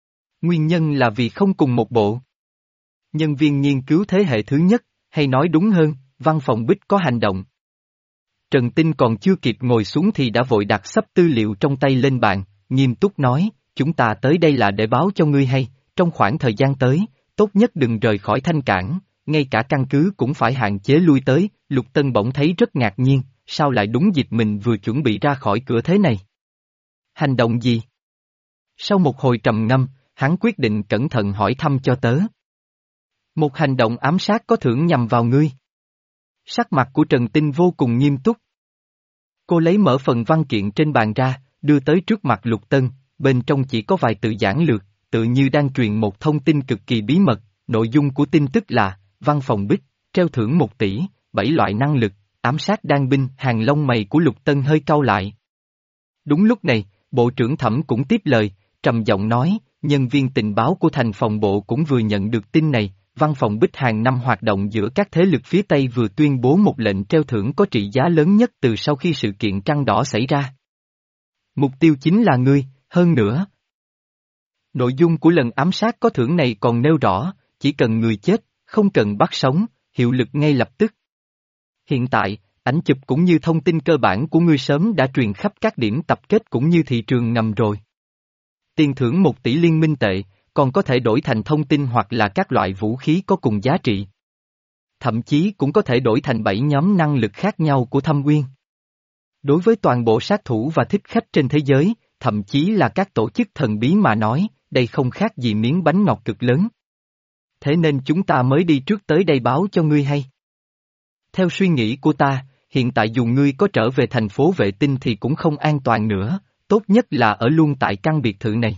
Nguyên nhân là vì không cùng một bộ. Nhân viên nghiên cứu thế hệ thứ nhất, hay nói đúng hơn, văn phòng Bích có hành động. Trần Tinh còn chưa kịp ngồi xuống thì đã vội đặt sắp tư liệu trong tay lên bàn, nghiêm túc nói, chúng ta tới đây là để báo cho ngươi hay, trong khoảng thời gian tới, tốt nhất đừng rời khỏi Thanh Cảng, ngay cả căn cứ cũng phải hạn chế lui tới. Lục Tân bỗng thấy rất ngạc nhiên, sao lại đúng dịp mình vừa chuẩn bị ra khỏi cửa thế này? Hành động gì? Sau một hồi trầm ngâm, hắn quyết định cẩn thận hỏi thăm cho tớ. Một hành động ám sát có thưởng nhằm vào ngươi. Sắc mặt của Trần Tinh vô cùng nghiêm túc. Cô lấy mở phần văn kiện trên bàn ra, đưa tới trước mặt Lục Tân, bên trong chỉ có vài từ giản lược, tự như đang truyền một thông tin cực kỳ bí mật. Nội dung của tin tức là, văn phòng Bích, treo thưởng một tỷ, bảy loại năng lực, ám sát đan binh. Hàng lông mày của Lục Tân hơi cau lại. Đúng lúc này, Bộ trưởng Thẩm cũng tiếp lời, trầm giọng nói, nhân viên tình báo của thành phòng bộ cũng vừa nhận được tin này, văn phòng Bích hàng năm hoạt động giữa các thế lực phía Tây vừa tuyên bố một lệnh treo thưởng có trị giá lớn nhất từ sau khi sự kiện Trăng Đỏ xảy ra. Mục tiêu chính là ngươi, hơn nữa. Nội dung của lần ám sát có thưởng này còn nêu rõ, chỉ cần người chết, không cần bắt sống, hiệu lực ngay lập tức. Hiện tại, ảnh chụp cũng như thông tin cơ bản của ngươi sớm đã truyền khắp các điểm tập kết cũng như thị trường ngầm rồi. Tiền thưởng một tỷ liên minh tệ, còn có thể đổi thành thông tin hoặc là các loại vũ khí có cùng giá trị. Thậm chí cũng có thể đổi thành bảy nhóm năng lực khác nhau của Thâm Uyên. Đối với toàn bộ sát thủ và thích khách trên thế giới, thậm chí là các tổ chức thần bí mà nói, đây không khác gì miếng bánh ngọt cực lớn. Thế nên chúng ta mới đi trước tới đây báo cho ngươi hay. Theo suy nghĩ của ta, hiện tại dù ngươi có trở về thành phố vệ tinh thì cũng không an toàn nữa, tốt nhất là ở luôn tại căn biệt thự này.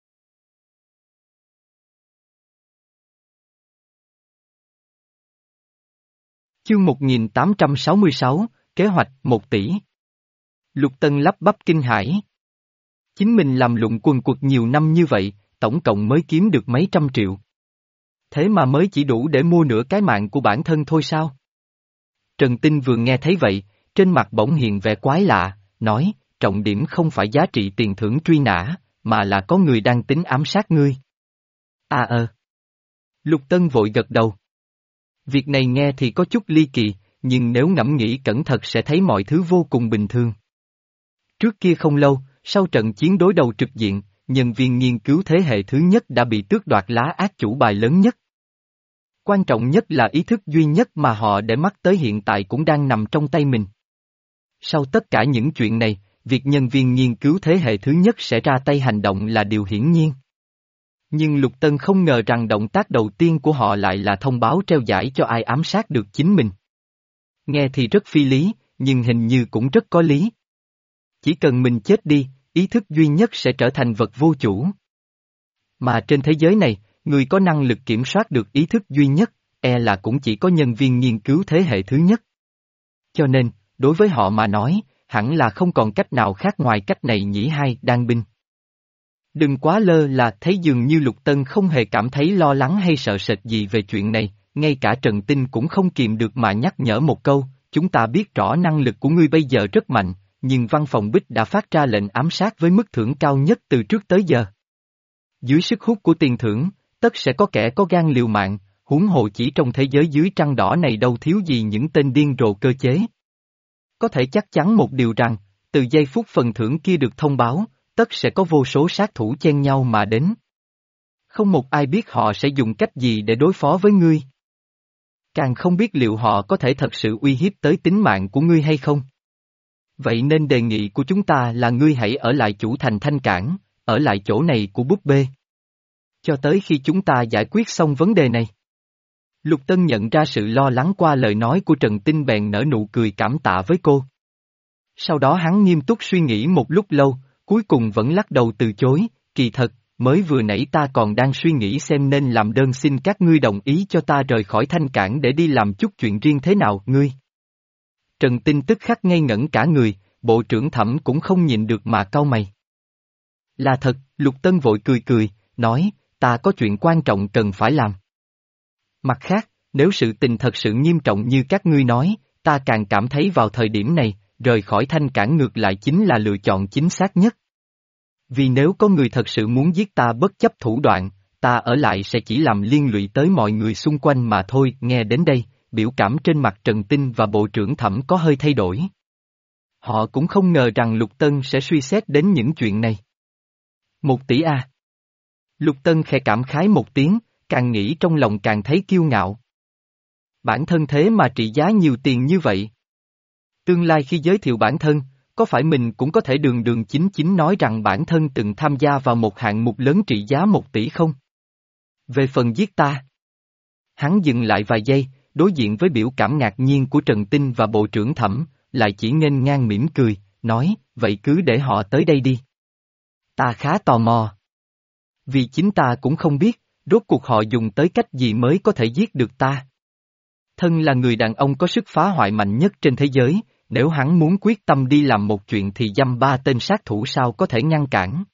Chương một nghìn tám trăm sáu mươi sáu, kế hoạch một tỷ. Lục Tân lắp bắp kinh hãi. Chính mình làm lụng quần quật nhiều năm như vậy, tổng cộng mới kiếm được mấy trăm triệu. Thế mà mới chỉ đủ để mua nửa cái mạng của bản thân thôi sao? Trần Tinh vừa nghe thấy vậy, trên mặt bỗng hiện vẻ quái lạ, nói, trọng điểm không phải giá trị tiền thưởng truy nã, mà là có người đang tính ám sát ngươi. À ờ. Lục Tân vội gật đầu. Việc này nghe thì có chút ly kỳ, nhưng nếu ngẫm nghĩ cẩn thận sẽ thấy mọi thứ vô cùng bình thường. Trước kia không lâu, sau trận chiến đối đầu trực diện, nhân viên nghiên cứu thế hệ thứ nhất đã bị tước đoạt lá ác chủ bài lớn nhất. Quan trọng nhất là ý thức duy nhất mà họ để mắt tới hiện tại cũng đang nằm trong tay mình. Sau tất cả những chuyện này, việc nhân viên nghiên cứu thế hệ thứ nhất sẽ ra tay hành động là điều hiển nhiên. Nhưng Lục Tân không ngờ rằng động tác đầu tiên của họ lại là thông báo treo giải cho ai ám sát được chính mình. Nghe thì rất phi lý, nhưng hình như cũng rất có lý. Chỉ cần mình chết đi, ý thức duy nhất sẽ trở thành vật vô chủ. Mà trên thế giới này, người có năng lực kiểm soát được ý thức duy nhất, e là cũng chỉ có nhân viên nghiên cứu thế hệ thứ nhất. Cho nên, đối với họ mà nói, hẳn là không còn cách nào khác ngoài cách này nhỉ. Hai đan binh. Đừng quá lơ là thấy dường như Lục Tân không hề cảm thấy lo lắng hay sợ sệt gì về chuyện này, ngay cả Trần Tinh cũng không kìm được mà nhắc nhở một câu, chúng ta biết rõ năng lực của ngươi bây giờ rất mạnh, nhưng văn phòng Bích đã phát ra lệnh ám sát với mức thưởng cao nhất từ trước tới giờ. Dưới sức hút của tiền thưởng, tất sẽ có kẻ có gan liều mạng, huống hồ chỉ trong thế giới dưới trăng đỏ này đâu thiếu gì những tên điên rồ cơ chế. Có thể chắc chắn một điều rằng, từ giây phút phần thưởng kia được thông báo, tất sẽ có vô số sát thủ chen nhau mà đến. Không một ai biết họ sẽ dùng cách gì để đối phó với ngươi. Càng không biết liệu họ có thể thật sự uy hiếp tới tính mạng của ngươi hay không. Vậy nên đề nghị của chúng ta là ngươi hãy ở lại chủ thành Thanh Cảng, ở lại chỗ này của búp bê. Cho tới khi chúng ta giải quyết xong vấn đề này. Lục Tân nhận ra sự lo lắng qua lời nói của Trần Tinh bèn nở nụ cười cảm tạ với cô. Sau đó hắn nghiêm túc suy nghĩ một lúc lâu, cuối cùng vẫn lắc đầu từ chối, kỳ thật, mới vừa nãy ta còn đang suy nghĩ xem nên làm đơn xin các ngươi đồng ý cho ta rời khỏi Thanh Cảng để đi làm chút chuyện riêng thế nào, ngươi. Trần Tinh tức khắc ngây ngẩn cả người, bộ trưởng Thẩm cũng không nhịn được mà cau mày. Là thật, Lục Tân vội cười cười, nói, ta có chuyện quan trọng cần phải làm. Mặt khác, nếu sự tình thật sự nghiêm trọng như các ngươi nói, ta càng cảm thấy vào thời điểm này, rời khỏi Thanh Cảng ngược lại chính là lựa chọn chính xác nhất. Vì nếu có người thật sự muốn giết ta bất chấp thủ đoạn, ta ở lại sẽ chỉ làm liên lụy tới mọi người xung quanh mà thôi. Nghe đến đây, biểu cảm trên mặt Trần Tinh và Bộ trưởng Thẩm có hơi thay đổi. Họ cũng không ngờ rằng Lục Tân sẽ suy xét đến những chuyện này. Một tỷ a. Lục Tân khẽ cảm khái một tiếng, càng nghĩ trong lòng càng thấy kiêu ngạo. Bản thân thế mà trị giá nhiều tiền như vậy. Tương lai khi giới thiệu bản thân, có phải mình cũng có thể đường đường chính chính nói rằng bản thân từng tham gia vào một hạng mục lớn trị giá một tỷ không? Về phần giết ta. Hắn dừng lại vài giây, đối diện với biểu cảm ngạc nhiên của Trần Tinh và Bộ trưởng Thẩm, lại chỉ nghênh ngang mỉm cười, nói, vậy cứ để họ tới đây đi. Ta khá tò mò. Vì chính ta cũng không biết, rốt cuộc họ dùng tới cách gì mới có thể giết được ta. Thân là người đàn ông có sức phá hoại mạnh nhất trên thế giới, nếu hắn muốn quyết tâm đi làm một chuyện thì dăm ba tên sát thủ sao có thể ngăn cản.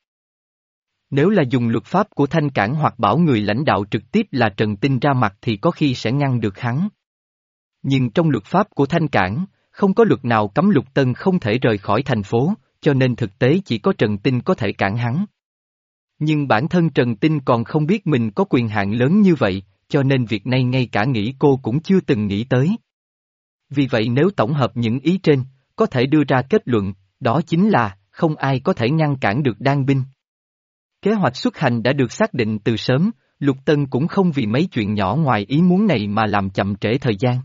Nếu là dùng luật pháp của Thanh Cảng hoặc bảo người lãnh đạo trực tiếp là Trần Tinh ra mặt thì có khi sẽ ngăn được hắn. Nhưng trong luật pháp của Thanh Cảng, không có luật nào cấm Lục Tân không thể rời khỏi thành phố, cho nên thực tế chỉ có Trần Tinh có thể cản hắn. Nhưng bản thân Trần Tinh còn không biết mình có quyền hạn lớn như vậy, cho nên việc này ngay cả nghĩ cô cũng chưa từng nghĩ tới. Vì vậy nếu tổng hợp những ý trên, có thể đưa ra kết luận, đó chính là, không ai có thể ngăn cản được Đan binh. Kế hoạch xuất hành đã được xác định từ sớm, Lục Tân cũng không vì mấy chuyện nhỏ ngoài ý muốn này mà làm chậm trễ thời gian.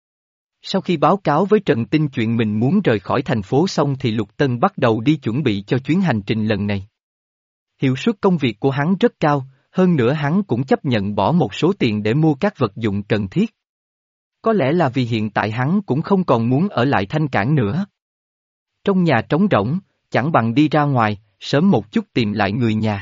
Sau khi báo cáo với Trần Tinh chuyện mình muốn rời khỏi thành phố xong thì Lục Tân bắt đầu đi chuẩn bị cho chuyến hành trình lần này. Hiệu suất công việc của hắn rất cao, hơn nữa hắn cũng chấp nhận bỏ một số tiền để mua các vật dụng cần thiết. Có lẽ là vì hiện tại hắn cũng không còn muốn ở lại Thanh Cảng nữa. Trong nhà trống rỗng, chẳng bằng đi ra ngoài, sớm một chút tìm lại người nhà.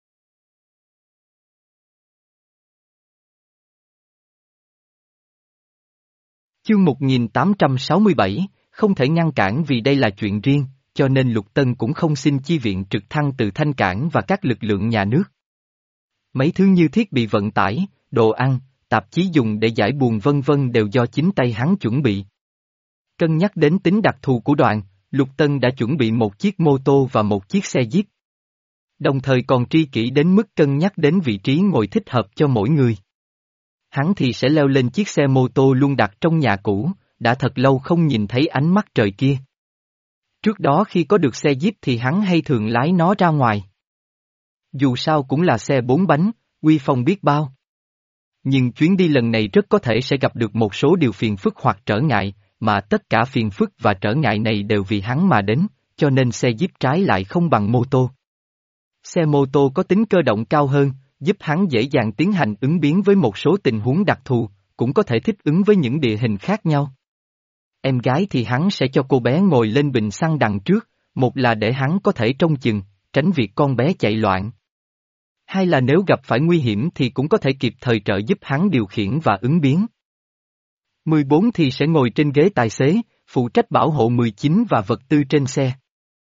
Chương một nghìn tám trăm sáu mươi bảy, không thể ngăn cản vì đây là chuyện riêng, cho nên Lục Tân cũng không xin chi viện trực thăng từ Thanh Cảng và các lực lượng nhà nước. Mấy thứ như thiết bị vận tải, đồ ăn, tạp chí dùng để giải buồn vân vân đều do chính tay hắn chuẩn bị. Cân nhắc đến tính đặc thù của đoàn, Lục Tân đã chuẩn bị một chiếc mô tô và một chiếc xe Jeep. Đồng thời còn tri kỷ đến mức cân nhắc đến vị trí ngồi thích hợp cho mỗi người. Hắn thì sẽ leo lên chiếc xe mô tô luôn đặt trong nhà cũ, đã thật lâu không nhìn thấy ánh mắt trời kia. Trước đó khi có được xe Jeep thì hắn hay thường lái nó ra ngoài. Dù sao cũng là xe bốn bánh, uy phong biết bao. Nhưng chuyến đi lần này rất có thể sẽ gặp được một số điều phiền phức hoặc trở ngại, mà tất cả phiền phức và trở ngại này đều vì hắn mà đến, cho nên xe Jeep trái lại không bằng mô tô. Xe mô tô có tính cơ động cao hơn, giúp hắn dễ dàng tiến hành ứng biến với một số tình huống đặc thù, cũng có thể thích ứng với những địa hình khác nhau. Em gái thì hắn sẽ cho cô bé ngồi lên bình xăng đằng trước, một là để hắn có thể trông chừng, tránh việc con bé chạy loạn. Hai là nếu gặp phải nguy hiểm thì cũng có thể kịp thời trợ giúp hắn điều khiển và ứng biến. mười bốn thì sẽ ngồi trên ghế tài xế, phụ trách bảo hộ mười chín và vật tư trên xe.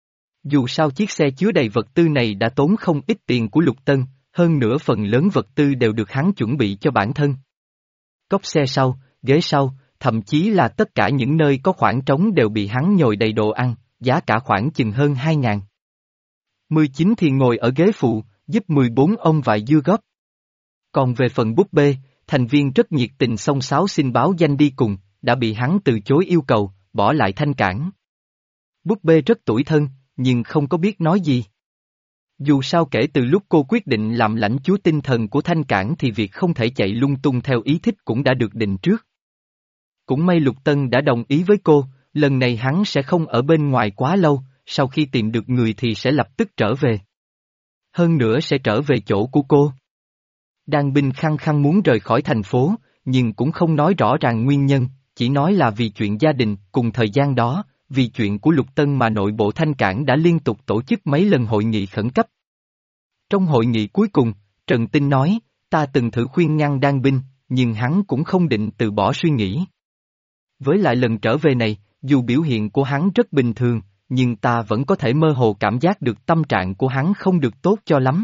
Dù sao chiếc xe chứa đầy vật tư này đã tốn không ít tiền của Lục Tân, hơn nữa phần lớn vật tư đều được hắn chuẩn bị cho bản thân. Cốp xe sau, ghế sau, thậm chí là tất cả những nơi có khoảng trống đều bị hắn nhồi đầy đồ ăn, giá cả khoảng chừng hơn hai ngàn. mười chín thì ngồi ở ghế phụ, giúp mười bốn ông vài dưa góp. Còn về phần búp bê, thành viên rất nhiệt tình xông xáo xin báo danh đi cùng, đã bị hắn từ chối yêu cầu, bỏ lại Thanh Cảng. Búp bê rất tủi thân, nhưng không có biết nói gì. Dù sao kể từ lúc cô quyết định làm lãnh chúa tinh thần của Thanh Cảng thì việc không thể chạy lung tung theo ý thích cũng đã được định trước. Cũng may Lục Tân đã đồng ý với cô, lần này hắn sẽ không ở bên ngoài quá lâu, sau khi tìm được người thì sẽ lập tức trở về. Hơn nữa sẽ trở về chỗ của cô. Đan binh khăng khăng muốn rời khỏi thành phố, nhưng cũng không nói rõ ràng nguyên nhân, chỉ nói là vì chuyện gia đình. Cùng thời gian đó, vì chuyện của Lục Tân mà nội bộ Thanh Cảng đã liên tục tổ chức mấy lần hội nghị khẩn cấp. Trong hội nghị cuối cùng, Trần Tinh nói, ta từng thử khuyên ngăn Đan binh, nhưng hắn cũng không định từ bỏ suy nghĩ. Với lại lần trở về này, dù biểu hiện của hắn rất bình thường, nhưng ta vẫn có thể mơ hồ cảm giác được tâm trạng của hắn không được tốt cho lắm.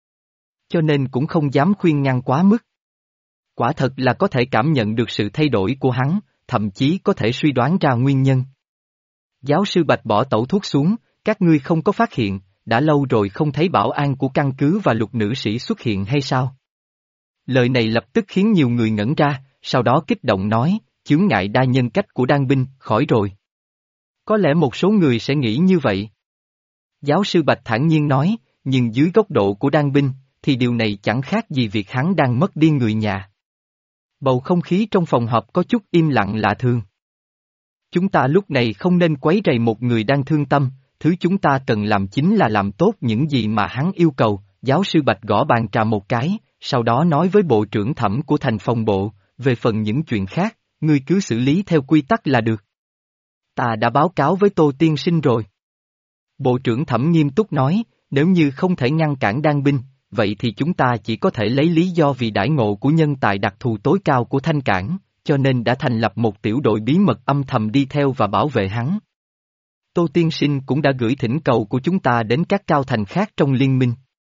Cho nên cũng không dám khuyên ngăn quá mức. Quả thật là có thể cảm nhận được sự thay đổi của hắn, thậm chí có thể suy đoán ra nguyên nhân. Giáo sư Bạch bỏ tẩu thuốc xuống, các ngươi không có phát hiện, đã lâu rồi không thấy bảo an của căn cứ và Lục nữ sĩ xuất hiện hay sao? Lời này lập tức khiến nhiều người ngẩn ra, sau đó kích động nói, chướng ngại đa nhân cách của Đan binh, khỏi rồi. Có lẽ một số người sẽ nghĩ như vậy. Giáo sư Bạch thản nhiên nói, nhưng dưới góc độ của Đan binh, thì điều này chẳng khác gì việc hắn đang mất đi người nhà. Bầu không khí trong phòng họp có chút im lặng lạ thường. Chúng ta lúc này không nên quấy rầy một người đang thương tâm, thứ chúng ta cần làm chính là làm tốt những gì mà hắn yêu cầu. Giáo sư Bạch gõ bàn trà một cái, sau đó nói với bộ trưởng Thẩm của thành phòng bộ, về phần những chuyện khác, ngươi cứ xử lý theo quy tắc là được. Ta đã báo cáo với Tô tiên sinh rồi. Bộ trưởng Thẩm nghiêm túc nói, nếu như không thể ngăn cản Đan binh, vậy thì chúng ta chỉ có thể lấy lý do vì đãi ngộ của nhân tài đặc thù tối cao của Thanh Cảng, cho nên đã thành lập một tiểu đội bí mật âm thầm đi theo và bảo vệ hắn. Tô tiên sinh cũng đã gửi thỉnh cầu của chúng ta đến các cao thành khác trong liên minh.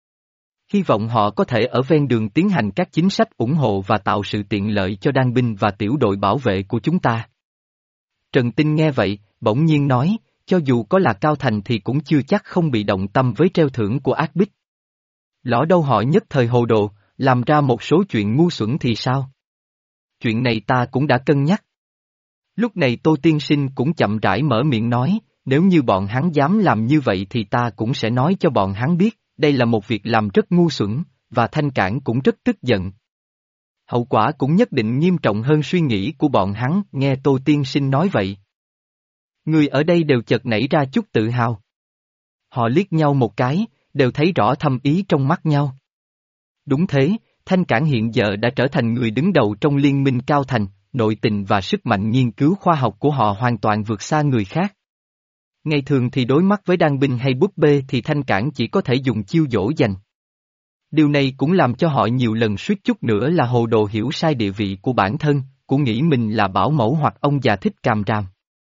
Hy vọng họ có thể ở ven đường tiến hành các chính sách ủng hộ và tạo sự tiện lợi cho Đan binh và tiểu đội bảo vệ của chúng ta. Trần Tinh nghe vậy, bỗng nhiên nói, cho dù có là cao thành thì cũng chưa chắc không bị động tâm với treo thưởng của Ác Bích. Lõ đâu họ nhất thời hồ đồ, làm ra một số chuyện ngu xuẩn thì sao? Chuyện này ta cũng đã cân nhắc. Lúc này Tô tiên sinh cũng chậm rãi mở miệng nói, nếu như bọn hắn dám làm như vậy thì ta cũng sẽ nói cho bọn hắn biết, đây là một việc làm rất ngu xuẩn, và Thanh Cảng cũng rất tức giận. Hậu quả cũng nhất định nghiêm trọng hơn suy nghĩ của bọn hắn, nghe Tô tiên sinh nói vậy. Người ở đây đều chợt nảy ra chút tự hào. Họ liếc nhau một cái, đều thấy rõ thâm ý trong mắt nhau. Đúng thế, Thanh Cảng hiện giờ đã trở thành người đứng đầu trong liên minh cao thành, nội tình và sức mạnh nghiên cứu khoa học của họ hoàn toàn vượt xa người khác. Ngày thường thì đối mắt với đan binh hay búp bê thì Thanh Cảng chỉ có thể dùng chiêu dỗ dành. Điều này cũng làm cho họ nhiều lần suýt chút nữa là hồ đồ hiểu sai địa vị của bản thân, cũng nghĩ mình là bảo mẫu hoặc ông già thích càm ràm.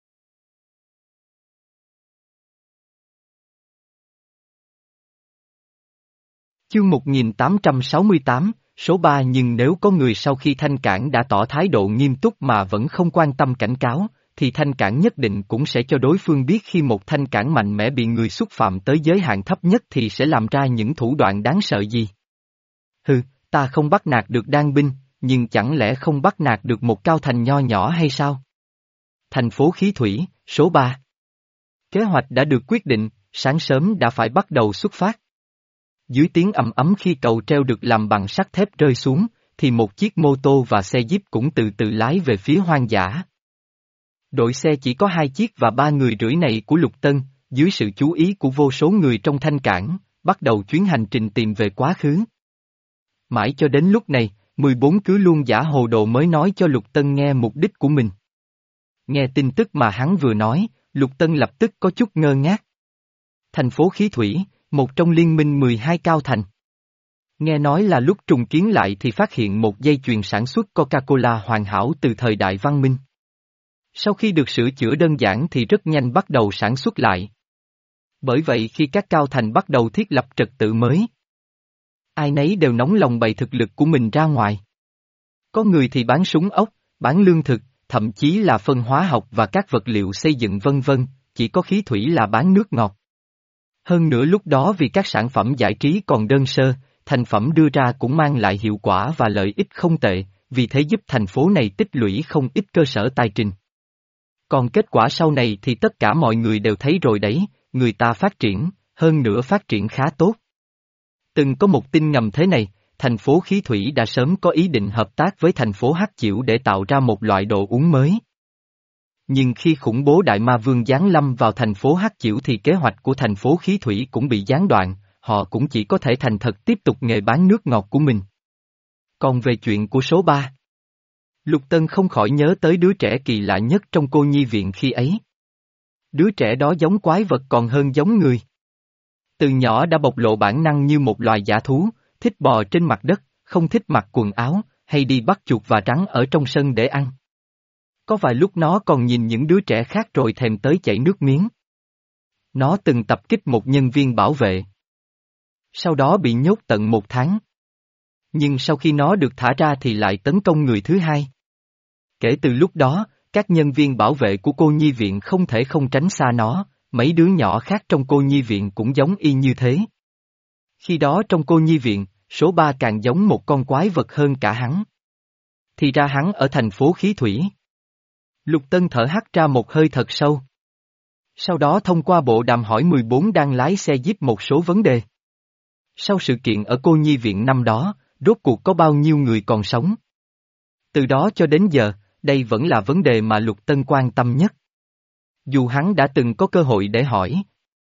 Chương một nghìn tám trăm sáu mươi tám, số ba. Nhưng nếu có người sau khi Thanh Cảng đã tỏ thái độ nghiêm túc mà vẫn không quan tâm cảnh cáo, thì Thanh Cảng nhất định cũng sẽ cho đối phương biết khi một Thanh Cảng mạnh mẽ bị người xúc phạm tới giới hạn thấp nhất thì sẽ làm ra những thủ đoạn đáng sợ gì. Hừ, ta không bắt nạt được đan binh, nhưng chẳng lẽ không bắt nạt được một cao thành nho nhỏ hay sao? Thành phố khí thủy, số ba. Kế hoạch đã được quyết định, sáng sớm đã phải bắt đầu xuất phát. Dưới tiếng ầm ấm khi cầu treo được làm bằng sắt thép rơi xuống, thì một chiếc mô tô và xe jeep cũng từ từ lái về phía hoang dã. Đội xe chỉ có hai chiếc và ba người rưỡi này của Lục Tân, dưới sự chú ý của vô số người trong Thanh Cảng, bắt đầu chuyến hành trình tìm về quá khứ. Mãi cho đến lúc này, mười bốn cứ luôn giả hồ đồ mới nói cho Lục Tân nghe mục đích của mình. Nghe tin tức mà hắn vừa nói, Lục Tân lập tức có chút ngơ ngác. Thành phố khí thủy, một trong liên minh mười hai cao thành. Nghe nói là lúc trùng kiến lại thì phát hiện một dây chuyền sản xuất Coca-Cola hoàn hảo từ thời đại văn minh. Sau khi được sửa chữa đơn giản thì rất nhanh bắt đầu sản xuất lại. Bởi vậy khi các cao thành bắt đầu thiết lập trật tự mới, ai nấy đều nóng lòng bày thực lực của mình ra ngoài. Có người thì bán súng ốc, bán lương thực, thậm chí là phân hóa học và các vật liệu xây dựng vân vân, chỉ có khí thủy là bán nước ngọt. Hơn nữa lúc đó vì các sản phẩm giải trí còn đơn sơ, thành phẩm đưa ra cũng mang lại hiệu quả và lợi ích không tệ, vì thế giúp thành phố này tích lũy không ít cơ sở tài chính. Còn kết quả sau này thì tất cả mọi người đều thấy rồi đấy, người ta phát triển, hơn nữa phát triển khá tốt. Từng có một tin ngầm thế này, thành phố khí thủy đã sớm có ý định hợp tác với thành phố Hắc Chiểu để tạo ra một loại đồ uống mới. Nhưng khi khủng bố Đại Ma Vương giáng lâm vào thành phố Hắc Chiểu thì kế hoạch của thành phố khí thủy cũng bị gián đoạn, họ cũng chỉ có thể thành thật tiếp tục nghề bán nước ngọt của mình. Còn về chuyện của số ba, Lục Tân không khỏi nhớ tới đứa trẻ kỳ lạ nhất trong cô nhi viện khi ấy. Đứa trẻ đó giống quái vật còn hơn giống người. Từ nhỏ đã bộc lộ bản năng như một loài dã thú, thích bò trên mặt đất, không thích mặc quần áo, hay đi bắt chuột và rắn ở trong sân để ăn. Có vài lúc nó còn nhìn những đứa trẻ khác rồi thèm tới chảy nước miếng. Nó từng tập kích một nhân viên bảo vệ. Sau đó bị nhốt tận một tháng. Nhưng sau khi nó được thả ra thì lại tấn công người thứ hai. Kể từ lúc đó, các nhân viên bảo vệ của cô nhi viện không thể không tránh xa nó, mấy đứa nhỏ khác trong cô nhi viện cũng giống y như thế. Khi đó trong cô nhi viện, số ba càng giống một con quái vật hơn cả hắn. Thì ra hắn ở thành phố khí thủy. Lục Tân thở hắt ra một hơi thật sâu. Sau đó thông qua bộ đàm hỏi mười bốn đang lái xe jeep một số vấn đề. Sau sự kiện ở cô nhi viện năm đó, rốt cuộc có bao nhiêu người còn sống? Từ đó cho đến giờ, đây vẫn là vấn đề mà Lục Tân quan tâm nhất. Dù hắn đã từng có cơ hội để hỏi.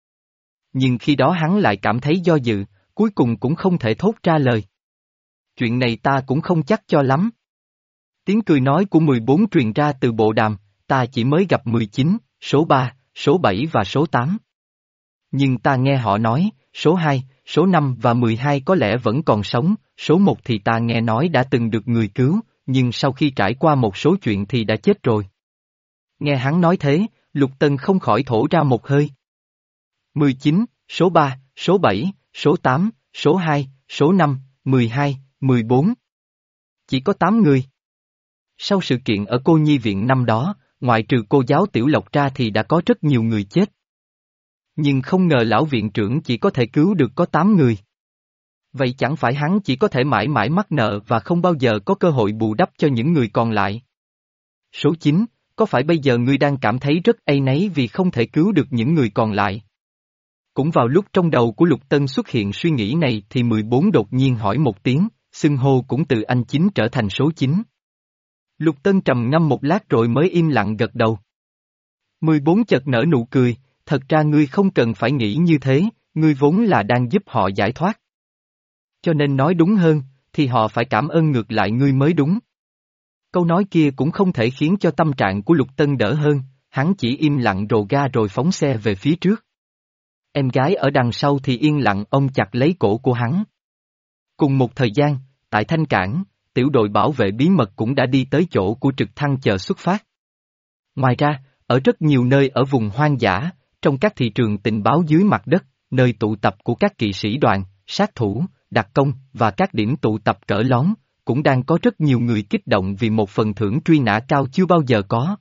Nhưng khi đó hắn lại cảm thấy do dự, cuối cùng cũng không thể thốt ra lời. Chuyện này ta cũng không chắc cho lắm. Tiếng cười nói của mười bốn truyền ra từ bộ đàm, ta chỉ mới gặp mười chín, số ba, số bảy và số tám. Nhưng ta nghe họ nói, số hai, số năm và mười hai có lẽ vẫn còn sống, số một thì ta nghe nói đã từng được người cứu, nhưng sau khi trải qua một số chuyện thì đã chết rồi. Nghe hắn nói thế, Lục Tân không khỏi thổ ra một hơi. mười chín, số ba, số bảy, số tám, số hai, số năm, mười hai, mười bốn. Chỉ có tám người. Sau sự kiện ở cô nhi viện năm đó, ngoại trừ cô giáo Tiểu Lộc ra thì đã có rất nhiều người chết. Nhưng không ngờ lão viện trưởng chỉ có thể cứu được có tám người. Vậy chẳng phải hắn chỉ có thể mãi mãi mắc nợ và không bao giờ có cơ hội bù đắp cho những người còn lại. Số chín, có phải bây giờ ngươi đang cảm thấy rất áy náy vì không thể cứu được những người còn lại? Cũng vào lúc trong đầu của Lục Tân xuất hiện suy nghĩ này thì mười bốn đột nhiên hỏi một tiếng, xưng hô cũng từ anh Chính trở thành số chín. Lục Tân trầm ngâm một lát rồi mới im lặng gật đầu. mười bốn chợt nở nụ cười, thật ra ngươi không cần phải nghĩ như thế, ngươi vốn là đang giúp họ giải thoát. Cho nên nói đúng hơn, thì họ phải cảm ơn ngược lại ngươi mới đúng. Câu nói kia cũng không thể khiến cho tâm trạng của Lục Tân đỡ hơn, hắn chỉ im lặng rồ ga rồi phóng xe về phía trước. Em gái ở đằng sau thì yên lặng ôm chặt lấy cổ của hắn. Cùng một thời gian, tại Thanh Cảng, tiểu đội bảo vệ bí mật cũng đã đi tới chỗ của trực thăng chờ xuất phát. Ngoài ra, ở rất nhiều nơi ở vùng hoang dã, trong các thị trường tình báo dưới mặt đất, nơi tụ tập của các kỵ sĩ đoàn, sát thủ, đặc công và các điểm tụ tập cỡ lớn, cũng đang có rất nhiều người kích động vì một phần thưởng truy nã cao chưa bao giờ có.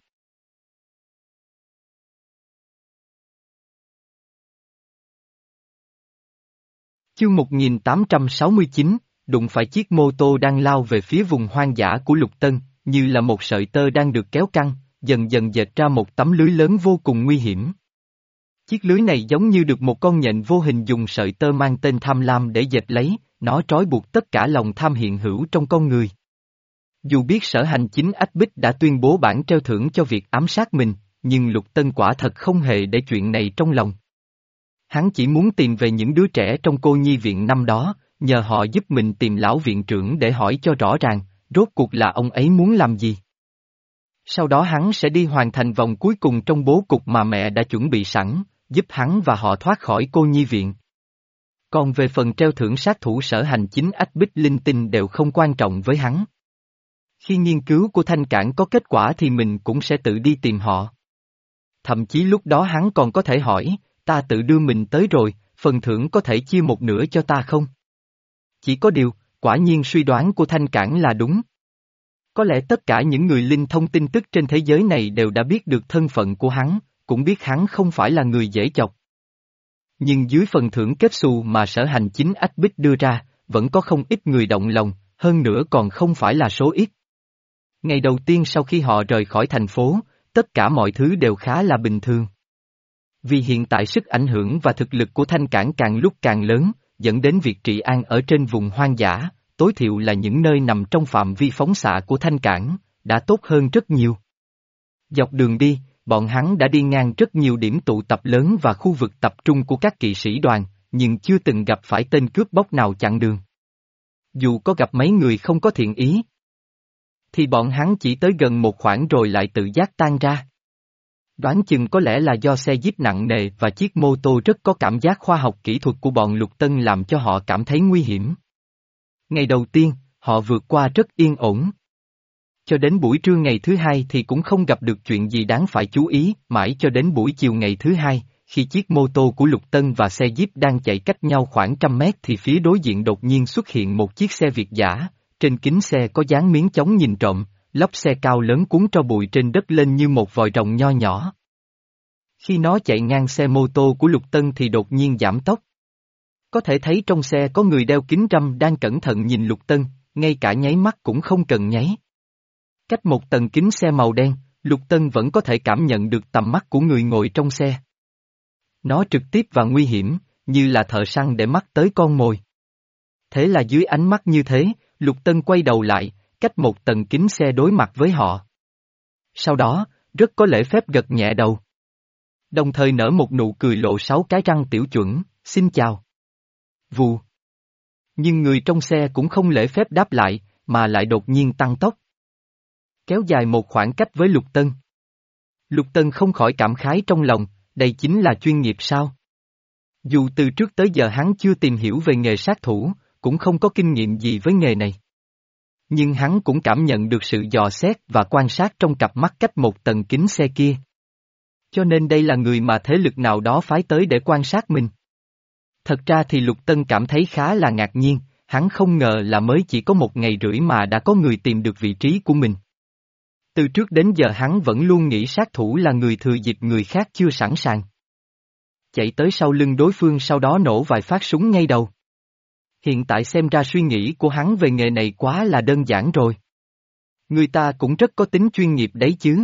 Chương một nghìn tám trăm sáu mươi chín, đụng phải chiếc mô tô đang lao về phía vùng hoang dã của Lục Tân, như là một sợi tơ đang được kéo căng, dần dần dệt ra một tấm lưới lớn vô cùng nguy hiểm. Chiếc lưới này giống như được một con nhện vô hình dùng sợi tơ mang tên tham lam để dệt lấy, nó trói buộc tất cả lòng tham hiện hữu trong con người. Dù biết Sở Hành Chính Ách Bích đã tuyên bố bản treo thưởng cho việc ám sát mình, nhưng Lục Tân quả thật không hề để chuyện này trong lòng. Hắn chỉ muốn tìm về những đứa trẻ trong cô nhi viện năm đó, nhờ họ giúp mình tìm lão viện trưởng để hỏi cho rõ ràng, rốt cuộc là ông ấy muốn làm gì. Sau đó hắn sẽ đi hoàn thành vòng cuối cùng trong bố cục mà mẹ đã chuẩn bị sẵn, giúp hắn và họ thoát khỏi cô nhi viện. Còn về phần treo thưởng sát thủ Sở Hành Chính Ách Bích linh tinh đều không quan trọng với hắn. Khi nghiên cứu của Thanh Cảng có kết quả thì mình cũng sẽ tự đi tìm họ. Thậm chí lúc đó hắn còn có thể hỏi, ta tự đưa mình tới rồi, phần thưởng có thể chia một nửa cho ta không? Chỉ có điều, quả nhiên suy đoán của Thanh Cảng là đúng. Có lẽ tất cả những người linh thông tin tức trên thế giới này đều đã biết được thân phận của hắn, cũng biết hắn không phải là người dễ chọc. Nhưng dưới phần thưởng kết xù mà Sở Hành Chính Ách Bích đưa ra, vẫn có không ít người động lòng, hơn nữa còn không phải là số ít. Ngày đầu tiên sau khi họ rời khỏi thành phố, tất cả mọi thứ đều khá là bình thường. Vì hiện tại sức ảnh hưởng và thực lực của Thanh Cảng càng lúc càng lớn, dẫn đến việc trị an ở trên vùng hoang dã, tối thiểu là những nơi nằm trong phạm vi phóng xạ của Thanh Cảng, đã tốt hơn rất nhiều. Dọc đường đi, bọn hắn đã đi ngang rất nhiều điểm tụ tập lớn và khu vực tập trung của các kỵ sĩ đoàn, nhưng chưa từng gặp phải tên cướp bóc nào chặn đường. Dù có gặp mấy người không có thiện ý, thì bọn hắn chỉ tới gần một khoảng rồi lại tự giác tan ra. Đoán chừng có lẽ là do xe jeep nặng nề và chiếc mô tô rất có cảm giác khoa học kỹ thuật của bọn Lục Tân làm cho họ cảm thấy nguy hiểm. Ngày đầu tiên, họ vượt qua rất yên ổn. Cho đến buổi trưa ngày thứ hai thì cũng không gặp được chuyện gì đáng phải chú ý, mãi cho đến buổi chiều ngày thứ hai, khi chiếc mô tô của Lục Tân và xe jeep đang chạy cách nhau khoảng trăm mét thì phía đối diện đột nhiên xuất hiện một chiếc xe Việt dã, trên kính xe có dán miếng chống nhìn trộm, lốp xe cao lớn cuốn tro bụi trên đất lên như một vòi rồng nho nhỏ. Khi nó chạy ngang xe mô tô của Lục Tân thì đột nhiên giảm tốc. Có thể thấy trong xe có người đeo kính râm đang cẩn thận nhìn Lục Tân, ngay cả nháy mắt cũng không cần nháy. Cách một tầng kính xe màu đen, Lục Tân vẫn có thể cảm nhận được tầm mắt của người ngồi trong xe. Nó trực tiếp và nguy hiểm, như là thợ săn để mắt tới con mồi. Thế là dưới ánh mắt như thế, Lục Tân quay đầu lại, cách một tầng kính xe đối mặt với họ. Sau đó, rất có lễ phép gật nhẹ đầu. Đồng thời nở một nụ cười lộ sáu cái răng tiểu chuẩn, xin chào. Vù. Nhưng người trong xe cũng không lễ phép đáp lại, mà lại đột nhiên tăng tốc. Kéo dài một khoảng cách với Lục Tân. Lục Tân không khỏi cảm khái trong lòng, đây chính là chuyên nghiệp sao? Dù từ trước tới giờ hắn chưa tìm hiểu về nghề sát thủ, cũng không có kinh nghiệm gì với nghề này. Nhưng hắn cũng cảm nhận được sự dò xét và quan sát trong cặp mắt cách một tầng kính xe kia. Cho nên đây là người mà thế lực nào đó phái tới để quan sát mình. Thật ra thì Lục Tân cảm thấy khá là ngạc nhiên, hắn không ngờ là mới chỉ có một ngày rưỡi mà đã có người tìm được vị trí của mình. Từ trước đến giờ hắn vẫn luôn nghĩ sát thủ là người thừa dịp người khác chưa sẵn sàng. Chạy tới sau lưng đối phương sau đó nổ vài phát súng ngay đầu. Hiện tại xem ra suy nghĩ của hắn về nghề này quá là đơn giản rồi. Người ta cũng rất có tính chuyên nghiệp đấy chứ.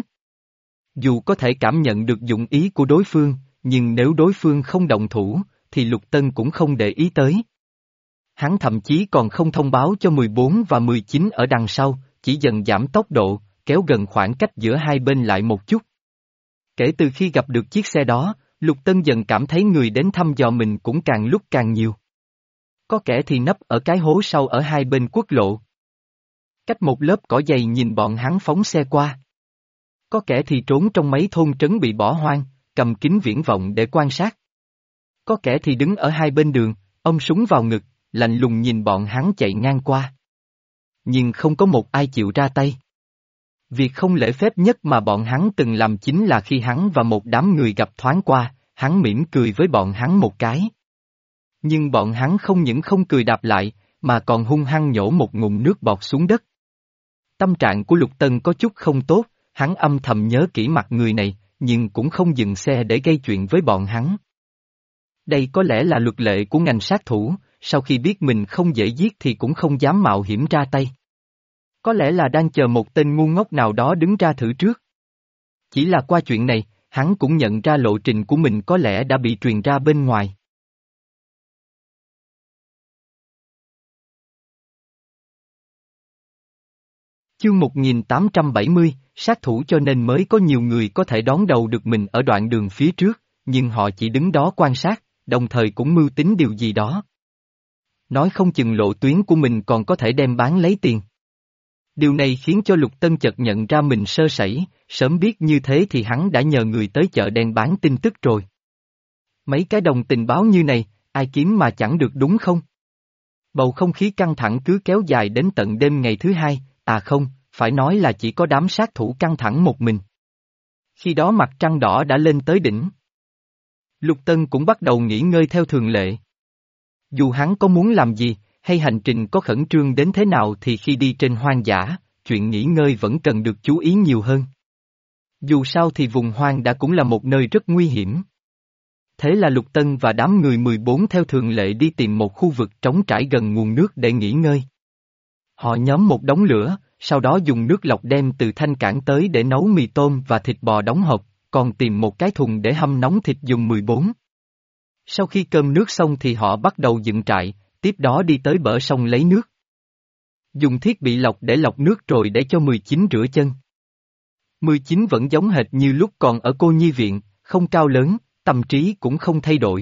Dù có thể cảm nhận được dụng ý của đối phương, nhưng nếu đối phương không động thủ, thì Lục Tân cũng không để ý tới. Hắn thậm chí còn không thông báo cho mười bốn và mười chín ở đằng sau, chỉ dần giảm tốc độ, kéo gần khoảng cách giữa hai bên lại một chút. Kể từ khi gặp được chiếc xe đó, Lục Tân dần cảm thấy người đến thăm dò mình cũng càng lúc càng nhiều. Có kẻ thì nấp ở cái hố sâu ở hai bên quốc lộ. Cách một lớp cỏ dày nhìn bọn hắn phóng xe qua. Có kẻ thì trốn trong mấy thôn trấn bị bỏ hoang, cầm kính viễn vọng để quan sát. Có kẻ thì đứng ở hai bên đường, ôm súng vào ngực, lạnh lùng nhìn bọn hắn chạy ngang qua. Nhưng không có một ai chịu ra tay. Việc không lễ phép nhất mà bọn hắn từng làm chính là khi hắn và một đám người gặp thoáng qua, hắn mỉm cười với bọn hắn một cái. Nhưng bọn hắn không những không cười đáp lại, mà còn hung hăng nhổ một ngụm nước bọt xuống đất. Tâm trạng của Lục Tân có chút không tốt, hắn âm thầm nhớ kỹ mặt người này, nhưng cũng không dừng xe để gây chuyện với bọn hắn. Đây có lẽ là luật lệ của ngành sát thủ, sau khi biết mình không dễ giết thì cũng không dám mạo hiểm ra tay. Có lẽ là đang chờ một tên ngu ngốc nào đó đứng ra thử trước. Chỉ là qua chuyện này, hắn cũng nhận ra lộ trình của mình có lẽ đã bị truyền ra bên ngoài. Chương một nghìn tám trăm bảy mươi, sát thủ cho nên mới có nhiều người có thể đón đầu được mình ở đoạn đường phía trước, nhưng họ chỉ đứng đó quan sát, đồng thời cũng mưu tính điều gì đó. Nói không chừng lộ tuyến của mình còn có thể đem bán lấy tiền. Điều này khiến cho Lục Tân chợt nhận ra mình sơ sẩy, sớm biết như thế thì hắn đã nhờ người tới chợ đen bán tin tức rồi. Mấy cái đồng tình báo như này, ai kiếm mà chẳng được đúng không? Bầu không khí căng thẳng cứ kéo dài đến tận đêm ngày thứ hai, à không, phải nói là chỉ có đám sát thủ căng thẳng một mình. Khi đó mặt trăng đỏ đã lên tới đỉnh. Lục Tân cũng bắt đầu nghỉ ngơi theo thường lệ. Dù hắn có muốn làm gì, hay hành trình có khẩn trương đến thế nào thì khi đi trên hoang dã, chuyện nghỉ ngơi vẫn cần được chú ý nhiều hơn. Dù sao thì vùng hoang đã cũng là một nơi rất nguy hiểm. Thế là Lục Tân và đám người mười bốn theo thường lệ đi tìm một khu vực trống trải gần nguồn nước để nghỉ ngơi. Họ nhóm một đống lửa, sau đó dùng nước lọc đem từ thanh cảng tới để nấu mì tôm và thịt bò đóng hộp, còn tìm một cái thùng để hâm nóng thịt dùng mười bốn. Sau khi cơm nước xong thì họ bắt đầu dựng trại, tiếp đó đi tới bờ sông lấy nước. Dùng thiết bị lọc để lọc nước rồi để cho mười chín rửa chân. mười chín vẫn giống hệt như lúc còn ở cô nhi viện, không cao lớn, tâm trí cũng không thay đổi.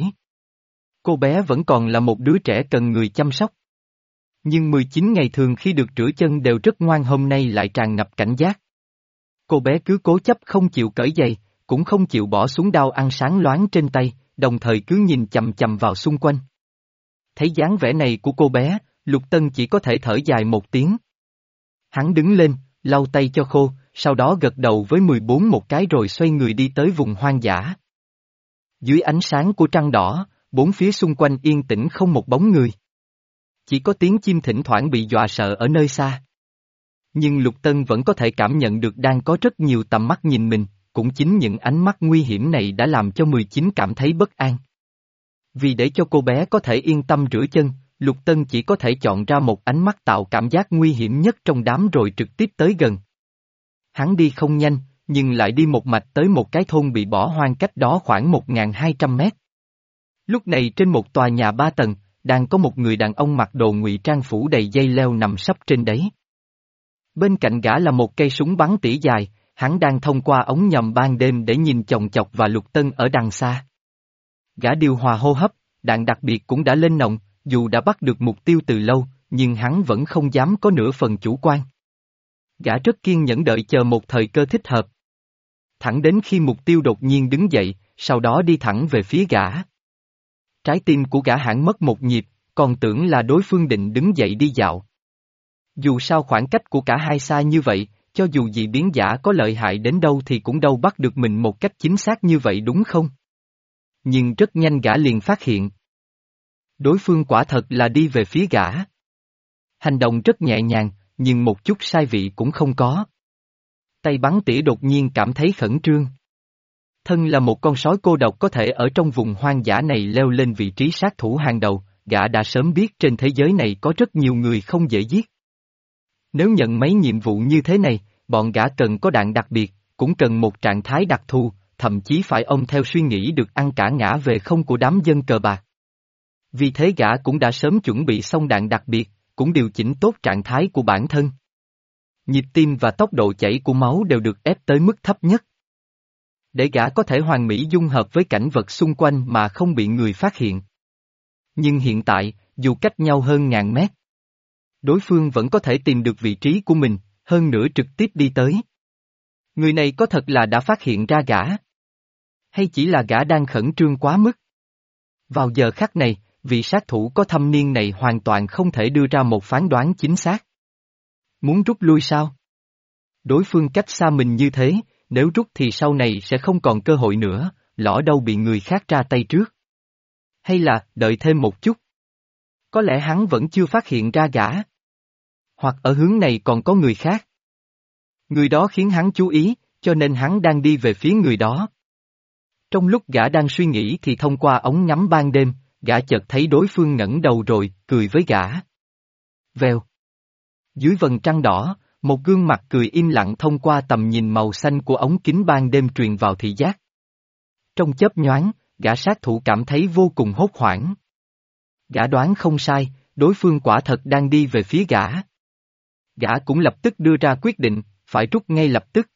Cô bé vẫn còn là một đứa trẻ cần người chăm sóc. Nhưng mười chín ngày thường khi được rửa chân đều rất ngoan, hôm nay lại tràn ngập cảnh giác. Cô bé cứ cố chấp không chịu cởi giày, cũng không chịu bỏ xuống dao ăn sáng loáng trên tay, đồng thời cứ nhìn chằm chằm vào xung quanh. Thấy dáng vẻ này của cô bé, Lục Tân chỉ có thể thở dài một tiếng. Hắn đứng lên, lau tay cho khô, sau đó gật đầu với mười bốn một cái rồi xoay người đi tới vùng hoang dã. Dưới ánh sáng của trăng đỏ, bốn phía xung quanh yên tĩnh không một bóng người. Chỉ có tiếng chim thỉnh thoảng bị dọa sợ ở nơi xa. Nhưng Lục Tân vẫn có thể cảm nhận được đang có rất nhiều tầm mắt nhìn mình, cũng chính những ánh mắt nguy hiểm này đã làm cho mười chín cảm thấy bất an. Vì để cho cô bé có thể yên tâm rửa chân, Lục Tân chỉ có thể chọn ra một ánh mắt tạo cảm giác nguy hiểm nhất trong đám rồi trực tiếp tới gần. Hắn đi không nhanh, nhưng lại đi một mạch tới một cái thôn bị bỏ hoang cách đó khoảng một nghìn hai trăm mét. Lúc này trên một tòa nhà ba tầng, đang có một người đàn ông mặc đồ ngụy trang phủ đầy dây leo nằm sấp trên đấy. Bên cạnh gã là một cây súng bắn tỉa dài, hắn đang thông qua ống nhòm ban đêm để nhìn chòng chọc và Lục Tân ở đằng xa. Gã điều hòa hô hấp, đạn đặc biệt cũng đã lên nòng, dù đã bắt được mục tiêu từ lâu, nhưng hắn vẫn không dám có nửa phần chủ quan. Gã rất kiên nhẫn đợi chờ một thời cơ thích hợp. Thẳng đến khi mục tiêu đột nhiên đứng dậy, sau đó đi thẳng về phía gã. Trái tim của gã hãng mất một nhịp, còn tưởng là đối phương định đứng dậy đi dạo. Dù sao khoảng cách của cả hai xa như vậy, cho dù dị biến giả có lợi hại đến đâu thì cũng đâu bắt được mình một cách chính xác như vậy đúng không? Nhưng rất nhanh gã liền phát hiện. Đối phương quả thật là đi về phía gã. Hành động rất nhẹ nhàng, nhưng một chút sai vị cũng không có. Tay bắn tỉa đột nhiên cảm thấy khẩn trương. Thân là một con sói cô độc có thể ở trong vùng hoang dã này leo lên vị trí sát thủ hàng đầu, gã đã sớm biết trên thế giới này có rất nhiều người không dễ giết. Nếu nhận mấy nhiệm vụ như thế này, bọn gã cần có đạn đặc biệt, cũng cần một trạng thái đặc thù, thậm chí phải ôm theo suy nghĩ được ăn cả ngã về không của đám dân cờ bạc. Vì thế gã cũng đã sớm chuẩn bị xong đạn đặc biệt, cũng điều chỉnh tốt trạng thái của bản thân. Nhịp tim và tốc độ chảy của máu đều được ép tới mức thấp nhất. Để gã có thể hoàn mỹ dung hợp với cảnh vật xung quanh mà không bị người phát hiện. Nhưng hiện tại, dù cách nhau hơn ngàn mét, đối phương vẫn có thể tìm được vị trí của mình, hơn nữa trực tiếp đi tới. Người này có thật là đã phát hiện ra gã? Hay chỉ là gã đang khẩn trương quá mức? Vào giờ khắc này, vị sát thủ có thâm niên này hoàn toàn không thể đưa ra một phán đoán chính xác. Muốn rút lui sao? Đối phương cách xa mình như thế, nếu rút thì sau này sẽ không còn cơ hội nữa, lỡ đâu bị người khác ra tay trước. Hay là, đợi thêm một chút. Có lẽ hắn vẫn chưa phát hiện ra gã. Hoặc ở hướng này còn có người khác. Người đó khiến hắn chú ý, cho nên hắn đang đi về phía người đó. Trong lúc gã đang suy nghĩ thì thông qua ống ngắm ban đêm, gã chợt thấy đối phương ngẩng đầu rồi, cười với gã. Vèo. Dưới vầng trăng đỏ, một gương mặt cười im lặng thông qua tầm nhìn màu xanh của ống kính ban đêm truyền vào thị giác. Trong chớp nhoáng, gã sát thủ cảm thấy vô cùng hốt hoảng. Gã đoán không sai, đối phương quả thật đang đi về phía gã. Gã cũng lập tức đưa ra quyết định, phải rút ngay lập tức.